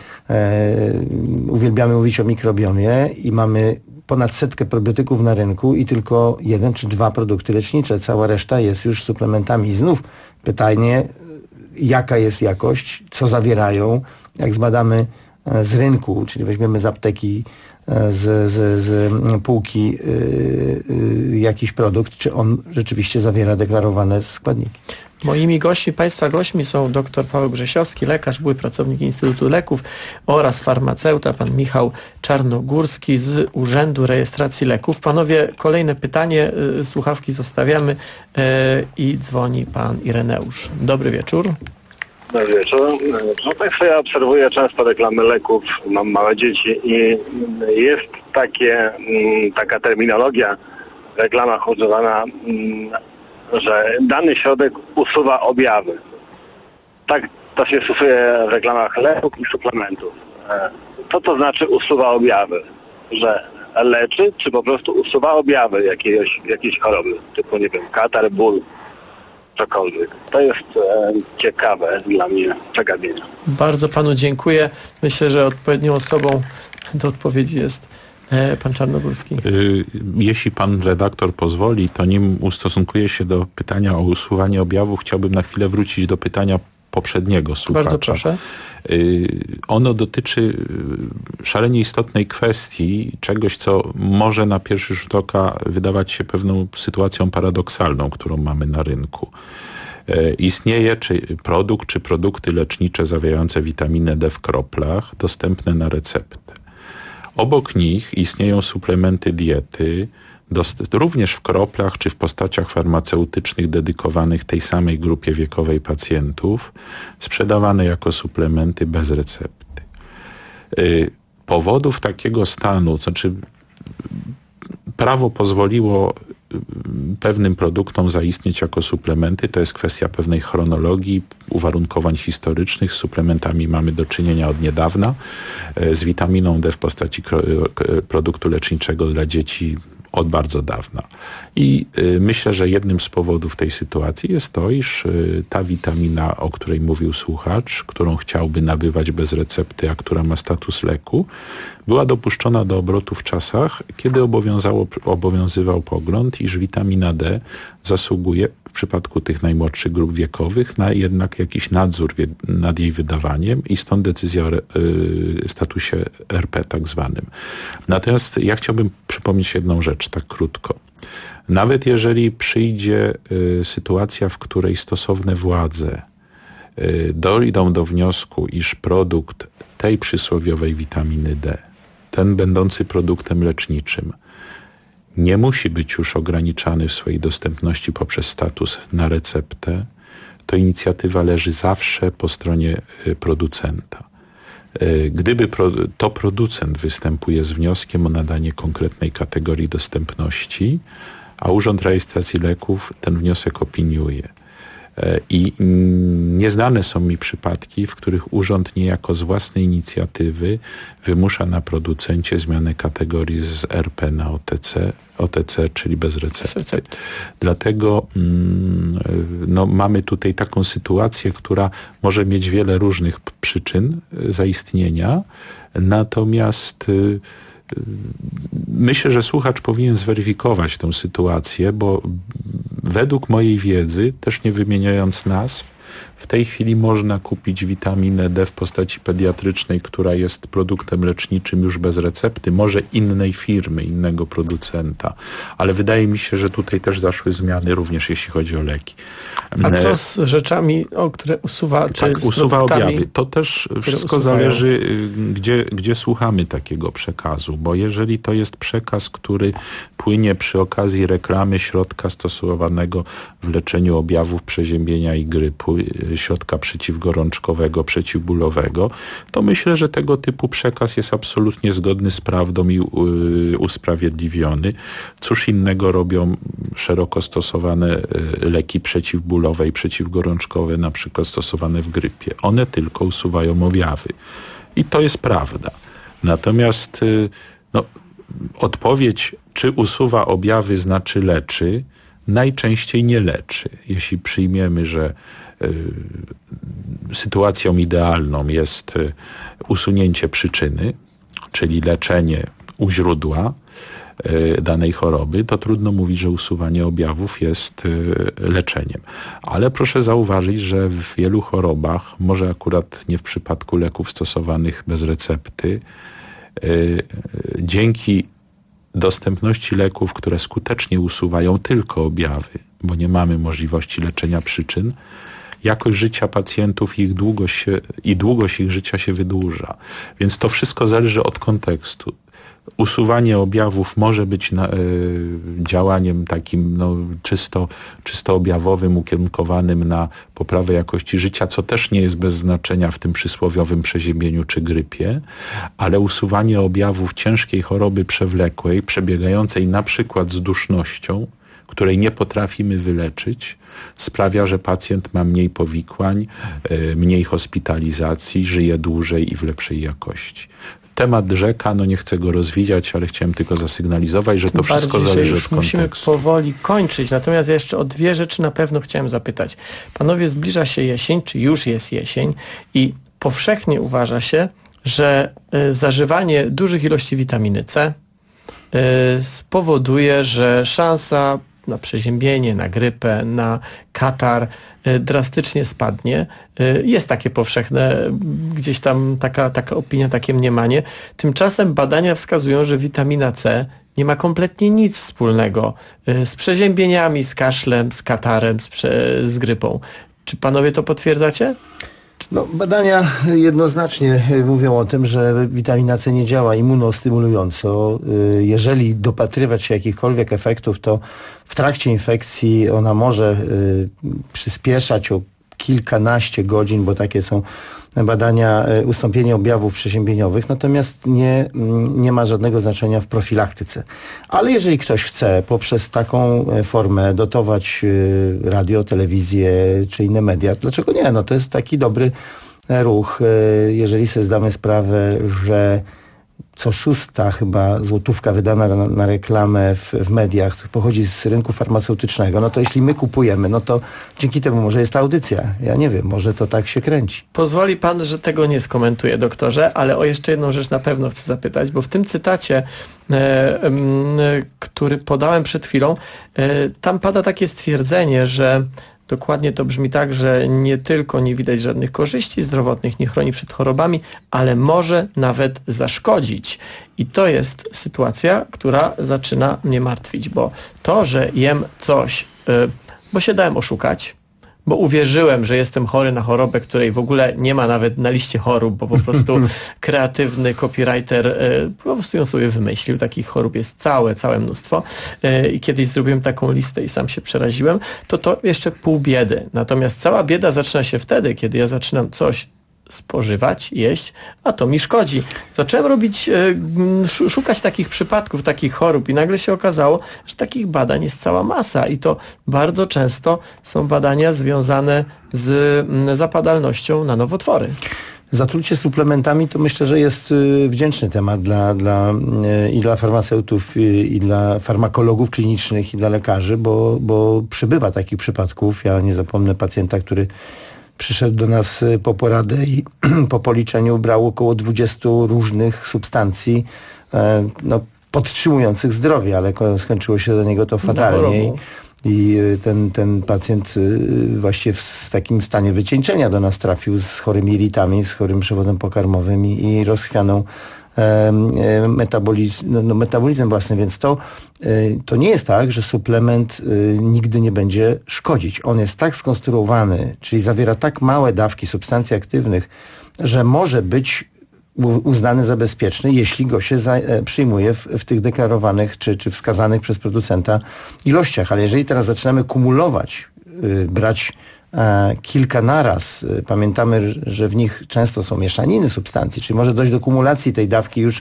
Uwielbiamy mówić o mikrobiomie i mamy ponad 100 probiotyków na rynku i tylko 1 czy 2 produkty lecznicze. Cała reszta jest już suplementami. I znów pytanie, jaka jest jakość, co zawierają, jak zbadamy z rynku, czyli weźmiemy z apteki, z półki jakiś produkt, czy on rzeczywiście zawiera deklarowane składniki. Moimi gośćmi, państwa gośćmi są dr Paweł Grzesiowski, lekarz, były pracownik Instytutu Leków oraz farmaceuta, pan Michał Czarnogórski z Urzędu Rejestracji Leków. Panowie, kolejne pytanie, słuchawki zostawiamy i dzwoni pan Ireneusz. Dobry wieczór. Dobry wieczór. No Państwo, ja obserwuję często reklamy leków, mam małe dzieci i jest taka terminologia w reklamach używana, że dany środek usuwa objawy. Tak to się stosuje w reklamach leków i suplementów. Co to znaczy usuwa objawy? Że leczy, czy po prostu usuwa objawy jakiejś choroby, typu, nie wiem, katar, ból, cokolwiek. To jest ciekawe dla mnie zagadnienie. Bardzo panu dziękuję. Myślę, że odpowiednią osobą do odpowiedzi jest pan Czarnogórski. Jeśli pan redaktor pozwoli, to nim ustosunkuję się do pytania o usuwanie objawów, chciałbym na chwilę wrócić do pytania poprzedniego słuchacza. Bardzo proszę. Ono dotyczy szalenie istotnej kwestii, czegoś, co może na pierwszy rzut oka wydawać się pewną sytuacją paradoksalną, którą mamy na rynku. Istnieje produkt czy produkty lecznicze zawierające witaminę D w kroplach, dostępne na receptę. Obok nich istnieją suplementy diety, również w kroplach czy w postaciach farmaceutycznych dedykowanych tej samej grupie wiekowej pacjentów, sprzedawane jako suplementy bez recepty. Powodów takiego stanu, znaczy prawo pozwoliło pewnym produktom zaistnieć jako suplementy, to jest kwestia pewnej chronologii, uwarunkowań historycznych. Z suplementami mamy do czynienia od niedawna, z witaminą D w postaci produktu leczniczego dla dzieci od bardzo dawna. I myślę, że jednym z powodów tej sytuacji jest to, iż ta witamina, o której mówił słuchacz, którą chciałby nabywać bez recepty, a która ma status leku, była dopuszczona do obrotu w czasach, kiedy obowiązywał pogląd, iż witamina D zasługuje w przypadku tych najmłodszych grup wiekowych na jednak jakiś nadzór nad jej wydawaniem i stąd decyzja o statusie RP tak zwanym. Natomiast ja chciałbym przypomnieć jedną rzecz, tak krótko. Nawet jeżeli przyjdzie sytuacja, w której stosowne władze dojdą do wniosku, iż produkt tej przysłowiowej witaminy D, ten będący produktem leczniczym, nie musi być już ograniczany w swojej dostępności poprzez status na receptę, to inicjatywa leży zawsze po stronie producenta. Gdyby to producent występuje z wnioskiem o nadanie konkretnej kategorii dostępności, a Urząd Rejestracji Leków ten wniosek opiniuje. I nieznane są mi przypadki, w których urząd niejako z własnej inicjatywy wymusza na producencie zmianę kategorii z RP na OTC, czyli bez recepty. Dlatego mamy tutaj taką sytuację, która może mieć wiele różnych przyczyn zaistnienia, natomiast myślę, że słuchacz powinien zweryfikować tę sytuację, bo według mojej wiedzy, też nie wymieniając nazw, w tej chwili można kupić witaminę D w postaci pediatrycznej, która jest produktem leczniczym już bez recepty, może innej firmy, innego producenta. Ale wydaje mi się, że tutaj też zaszły zmiany, również jeśli chodzi o leki. A co z rzeczami, które usuwa? Tak, usuwa objawy. To też wszystko zależy, gdzie słuchamy takiego przekazu, bo jeżeli to jest przekaz, który płynie przy okazji reklamy środka stosowanego w leczeniu objawów przeziębienia i grypu, środka przeciwgorączkowego, przeciwbólowego, to myślę, że tego typu przekaz jest absolutnie zgodny z prawdą i usprawiedliwiony. Cóż innego robią szeroko stosowane leki przeciwbólowe i przeciwgorączkowe, na przykład stosowane w grypie. One tylko usuwają objawy. I to jest prawda. Natomiast odpowiedź, czy usuwa objawy, znaczy leczy, najczęściej nie leczy. Jeśli przyjmiemy, że sytuacją idealną jest usunięcie przyczyny, czyli leczenie u źródła danej choroby, to trudno mówić, że usuwanie objawów jest leczeniem. Ale proszę zauważyć, że w wielu chorobach, może akurat nie w przypadku leków stosowanych bez recepty, dzięki dostępności leków, które skutecznie usuwają tylko objawy, bo nie mamy możliwości leczenia przyczyn, jakość życia pacjentów i długość ich życia się wydłuża. Więc to wszystko zależy od kontekstu. Usuwanie objawów może być działaniem takim czysto objawowym, ukierunkowanym na poprawę jakości życia, co też nie jest bez znaczenia w tym przysłowiowym przeziębieniu czy grypie, ale usuwanie objawów ciężkiej choroby przewlekłej, przebiegającej na przykład z dusznością, której nie potrafimy wyleczyć, sprawia, że pacjent ma mniej powikłań, mniej hospitalizacji, żyje dłużej i w lepszej jakości. Temat rzeka, nie chcę go rozwijać, ale chciałem tylko zasygnalizować, że to wszystko zależy od kontekstu. Musimy powoli kończyć, natomiast jeszcze o dwie rzeczy na pewno chciałem zapytać. Panowie, zbliża się jesień, czy już jest jesień i powszechnie uważa się, że zażywanie dużych ilości witaminy C spowoduje, że szansa na przeziębienie, na grypę, na katar drastycznie spadnie. Jest takie powszechne, gdzieś tam taka opinia, takie mniemanie. Tymczasem badania wskazują, że witamina C nie ma kompletnie nic wspólnego z przeziębieniami, z kaszlem, z katarem, z grypą. Czy panowie to potwierdzacie? Badania jednoznacznie mówią o tym, że witamina C nie działa immunostymulująco. Jeżeli dopatrywać się jakichkolwiek efektów, to w trakcie infekcji ona może przyspieszać o kilkanaście godzin, bo takie są badania, ustąpienie objawów przeziębieniowych, natomiast nie ma żadnego znaczenia w profilaktyce. Ale jeżeli ktoś chce poprzez taką formę dotować radio, telewizję czy inne media, dlaczego nie? To jest taki dobry ruch, jeżeli sobie zdamy sprawę, że co 6. chyba złotówka wydana na reklamę w mediach pochodzi z rynku farmaceutycznego, no to jeśli my kupujemy, no to dzięki temu może jest ta audycja. Ja nie wiem, może to tak się kręci. Pozwoli pan, że tego nie skomentuję, doktorze, ale o jeszcze jedną rzecz na pewno chcę zapytać, bo w tym cytacie, który podałem przed chwilą, tam pada takie stwierdzenie, że dokładnie to brzmi tak, że nie tylko nie widać żadnych korzyści zdrowotnych, nie chroni przed chorobami, ale może nawet zaszkodzić. I to jest sytuacja, która zaczyna mnie martwić, bo to, że jem coś, bo się dałem oszukać, bo uwierzyłem, że jestem chory na chorobę, której w ogóle nie ma nawet na liście chorób, bo po prostu kreatywny copywriter po prostu ją sobie wymyślił. Takich chorób jest całe mnóstwo. I kiedyś zrobiłem taką listę i sam się przeraziłem. To jeszcze pół biedy. Natomiast cała bieda zaczyna się wtedy, kiedy ja zaczynam coś spożywać, jeść, a to mi szkodzi. Zacząłem szukać takich przypadków, takich chorób i nagle się okazało, że takich badań jest cała masa i to bardzo często są badania związane z zapadalnością na nowotwory. Zatrucie suplementami to myślę, że jest wdzięczny temat i dla farmaceutów, i dla farmakologów klinicznych, i dla lekarzy, bo przybywa takich przypadków. Ja nie zapomnę pacjenta, który przyszedł do nas po poradę i po policzeniu brał około 20 różnych substancji podtrzymujących zdrowie, ale skończyło się do niego to fatalnie. I ten pacjent właściwie w takim stanie wycieńczenia do nas trafił z chorymi jelitami, z chorym przewodem pokarmowym i rozchwianą metabolizm własny, więc to nie jest tak, że suplement nigdy nie będzie szkodzić. On jest tak skonstruowany, czyli zawiera tak małe dawki substancji aktywnych, że może być uznany za bezpieczny, jeśli go się przyjmuje w tych deklarowanych czy wskazanych przez producenta ilościach. Ale jeżeli teraz zaczynamy kumulować, brać kilka naraz, pamiętamy, że w nich często są mieszaniny substancji, czyli może dojść do kumulacji tej dawki już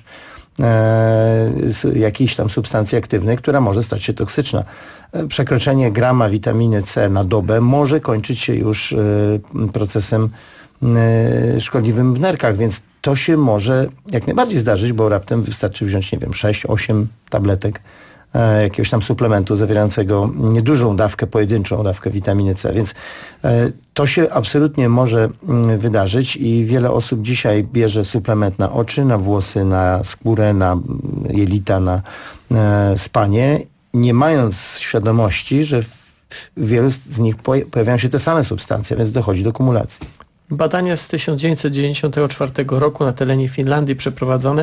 jakiejś tam substancji aktywnej, która może stać się toksyczna. Przekroczenie grama witaminy C na dobę może kończyć się już procesem szkodliwym w nerkach, więc to się może jak najbardziej zdarzyć, bo raptem wystarczy wziąć, 6-8 tabletek jakiegoś tam suplementu zawierającego niedużą dawkę, pojedynczą dawkę witaminy C, więc to się absolutnie może wydarzyć i wiele osób dzisiaj bierze suplement na oczy, na włosy, na skórę, na jelita, na spanie, nie mając świadomości, że w wielu z nich pojawiają się te same substancje, więc dochodzi do kumulacji. Badania z 1994 roku na terenie Finlandii przeprowadzone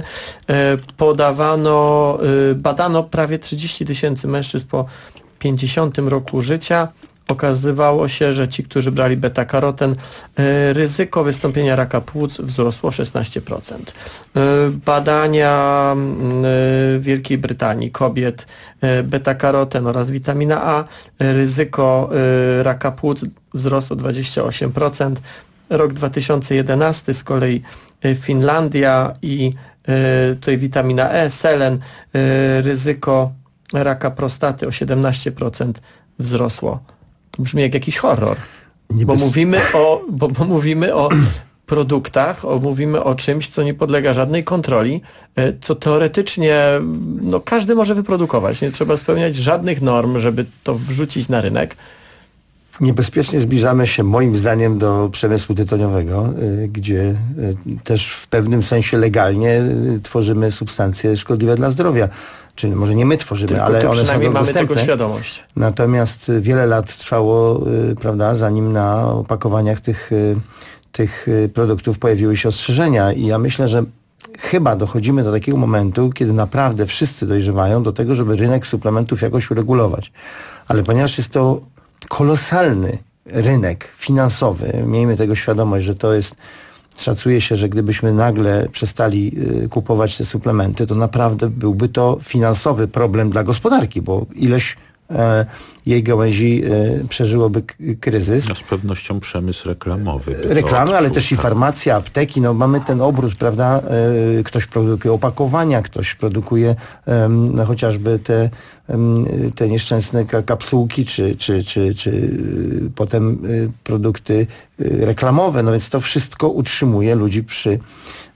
badano prawie 30 000 mężczyzn po 50 roku życia. Okazywało się, że ci, którzy brali beta-karoten, ryzyko wystąpienia raka płuc wzrosło 16%. Badania w Wielkiej Brytanii kobiet, beta-karoten oraz witamina A, ryzyko raka płuc wzrosło 28%. Rok 2011 z kolei Finlandia i tutaj witamina E, selen, ryzyko raka prostaty o 17% wzrosło. To brzmi jak jakiś horror, bo mówimy o produktach, mówimy o czymś, co nie podlega żadnej kontroli, co teoretycznie każdy może wyprodukować. Nie trzeba spełniać żadnych norm, żeby to wrzucić na rynek. Niebezpiecznie zbliżamy się moim zdaniem do przemysłu tytoniowego, gdzie też w pewnym sensie legalnie tworzymy substancje szkodliwe dla zdrowia. Czyli może nie my tworzymy, tylko ale one są dostępne. Mamy tego świadomość. Natomiast wiele lat trwało, zanim na opakowaniach tych produktów pojawiły się ostrzeżenia i ja myślę, że chyba dochodzimy do takiego momentu, kiedy naprawdę wszyscy dojrzewają do tego, żeby rynek suplementów jakoś uregulować. Ale ponieważ jest to kolosalny rynek finansowy, miejmy tego świadomość, że to jest, szacuje się, że gdybyśmy nagle przestali kupować te suplementy, to naprawdę byłby to finansowy problem dla gospodarki, bo ileś jej gałęzi przeżyłoby kryzys. Z pewnością przemysł reklamowy. Reklamy, ale też i farmacja, apteki, mamy ten obrót, prawda? Ktoś produkuje opakowania, ktoś produkuje chociażby te nieszczęsne kapsułki, czy potem produkty reklamowe. No więc to wszystko utrzymuje ludzi przy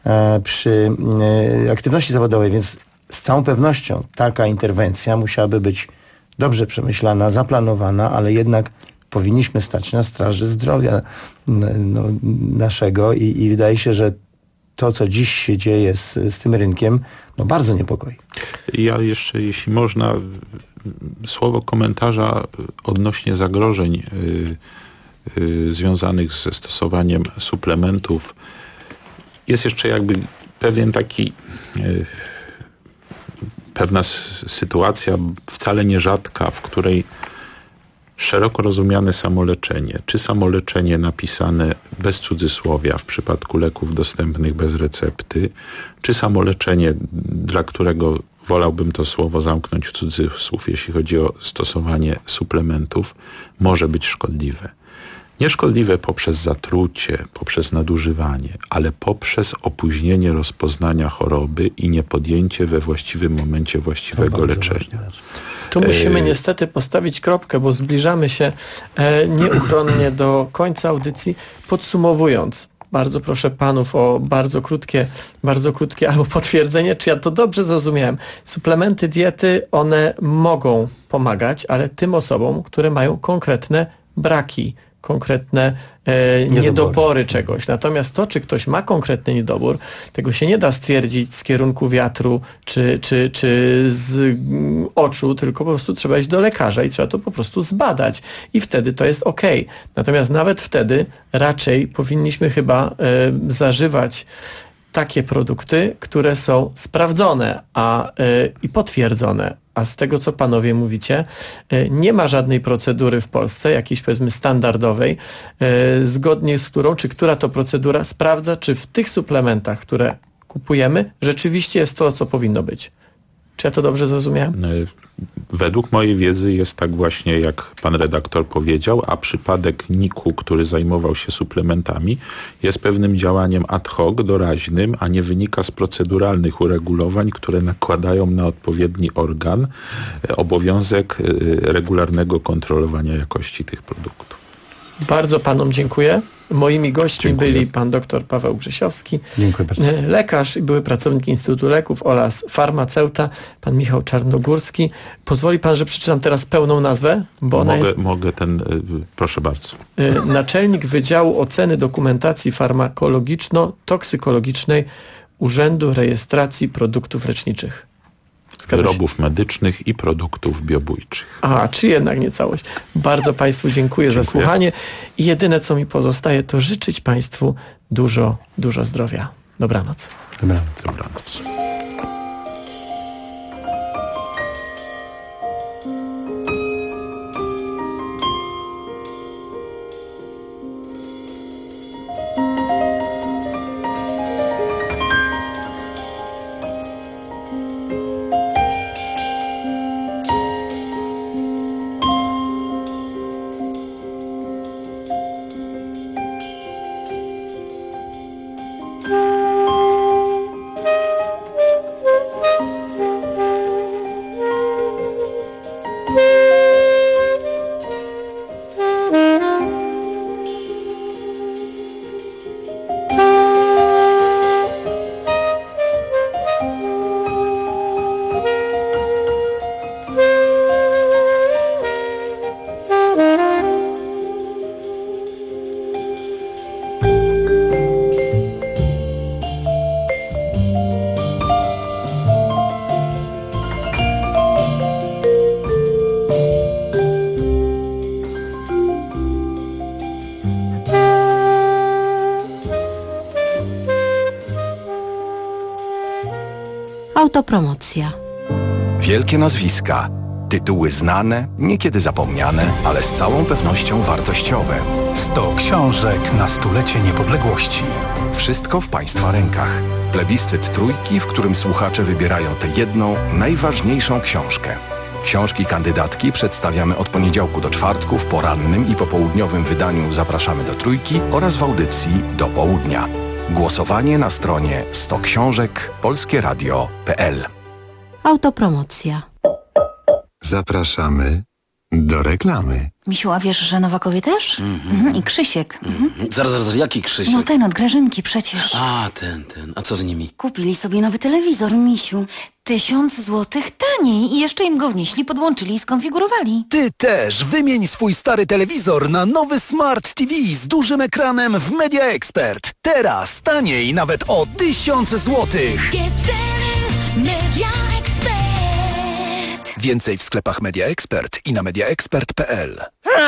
przy aktywności zawodowej, więc z całą pewnością taka interwencja musiałaby być dobrze przemyślana, zaplanowana, ale jednak powinniśmy stać na straży zdrowia naszego i wydaje się, że to, co dziś się dzieje z tym rynkiem, bardzo niepokoi. Ja jeszcze, jeśli można, słowo komentarza odnośnie zagrożeń związanych ze stosowaniem suplementów. Jest jeszcze jakby pewien taki pewna sytuacja wcale nierzadka, w której szeroko rozumiane samoleczenie, czy samoleczenie napisane bez cudzysłowia w przypadku leków dostępnych bez recepty, czy samoleczenie, dla którego wolałbym to słowo zamknąć w cudzysłów, jeśli chodzi o stosowanie suplementów, może być szkodliwe. Nieszkodliwe poprzez zatrucie, poprzez nadużywanie, ale poprzez opóźnienie rozpoznania choroby i niepodjęcie we właściwym momencie właściwego leczenia. Tu musimy niestety postawić kropkę, bo zbliżamy się nieuchronnie do końca audycji. Podsumowując, bardzo proszę panów o bardzo krótkie albo potwierdzenie, czy ja to dobrze zrozumiałem. Suplementy diety, one mogą pomagać, ale tym osobom, które mają konkretne braki, konkretne niedobory czegoś. Natomiast to, czy ktoś ma konkretny niedobór, tego się nie da stwierdzić z kierunku wiatru czy z oczu, tylko po prostu trzeba iść do lekarza i trzeba to po prostu zbadać. I wtedy to jest okej. Natomiast nawet wtedy raczej powinniśmy chyba zażywać takie produkty, które są sprawdzone i potwierdzone. A z tego, co panowie mówicie, nie ma żadnej procedury w Polsce, jakiejś powiedzmy standardowej, zgodnie z którą, czy która to procedura sprawdza, czy w tych suplementach, które kupujemy, rzeczywiście jest to, co powinno być. Czy ja to dobrze zrozumiałem? Według mojej wiedzy jest tak właśnie, jak pan redaktor powiedział, a przypadek NIK-u, który zajmował się suplementami, jest pewnym działaniem ad hoc, doraźnym, a nie wynika z proceduralnych uregulowań, które nakładają na odpowiedni organ obowiązek regularnego kontrolowania jakości tych produktów. Bardzo panom dziękuję. Moimi gośćmi byli pan dr Paweł Grzesiowski, lekarz i były pracownik Instytutu Leków oraz farmaceuta, pan Michał Czarnogórski. Pozwoli pan, że przeczytam teraz pełną nazwę? Bo proszę bardzo. Naczelnik Wydziału Oceny Dokumentacji Farmakologiczno-Toksykologicznej Urzędu Rejestracji Produktów Leczniczych. Wyrobów medycznych i produktów biobójczych. Czy jednak nie całość. Bardzo państwu dziękuję za słuchanie i jedyne, co mi pozostaje, to życzyć państwu dużo zdrowia. Dobranoc. Dobranoc. Autopromocja. Wielkie nazwiska, tytuły znane, niekiedy zapomniane, ale z całą pewnością wartościowe. 100 książek na stulecie niepodległości. Wszystko w państwa rękach. Plebiscyt trójki, w którym słuchacze wybierają tę jedną, najważniejszą książkę. Książki kandydatki przedstawiamy od poniedziałku do czwartku w porannym i popołudniowym wydaniu Zapraszamy do Trójki oraz w audycji do południa. Głosowanie na stronie 100 książek polskieradio.pl. Autopromocja. Zapraszamy Do reklamy. Misiu, a wiesz, że Nowakowie też? I Krzysiek. Zaraz, jaki Krzysiek? No ten od Grażynki przecież. A, ten. A co z nimi? Kupili sobie nowy telewizor, Misiu. 1000 złotych taniej i jeszcze im go wnieśli, podłączyli i skonfigurowali. Ty też wymień swój stary telewizor na nowy Smart TV z dużym ekranem w Media Expert. Teraz taniej nawet o 1000 złotych. Media Expert. Więcej w sklepach Media Expert i na mediaexpert.pl.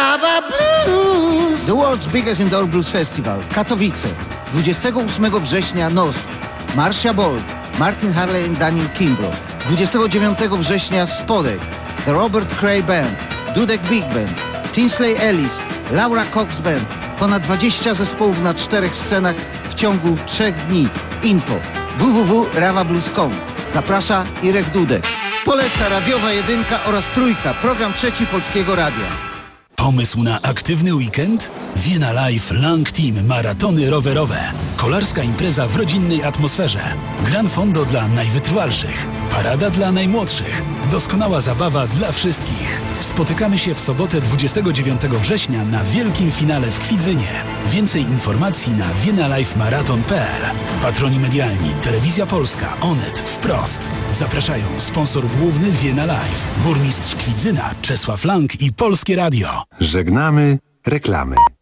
The World's Biggest Indoor Blues Festival, Katowice. 28 września NOSP, Marcia Bolt, Martin Harley i Daniel Kimbrough. 29 września Spodek, The Robert Cray Band, Dudek Big Band, Tinsley Ellis, Laura Cox Band. Ponad 20 zespołów na 4 scenach w ciągu 3 dni. Info www.rawablues.com. Zaprasza Irek Dudek. Poleca radiowa jedynka oraz trójka, program trzeci Polskiego Radia. Pomysł na aktywny weekend? Vienna Life Lang Team Maratony rowerowe. Kolarska impreza w rodzinnej atmosferze. Gran fondo dla najwytrwalszych. Parada dla najmłodszych. Doskonała zabawa dla wszystkich. Spotykamy się w sobotę 29 września na wielkim finale w Kwidzynie. Więcej informacji na viennalifemarathon.pl. Patroni medialni Telewizja Polska, Onet, Wprost. Zapraszają sponsor główny Vienna Life, burmistrz Kwidzyna Czesław Lang i Polskie Radio. Żegnamy reklamy.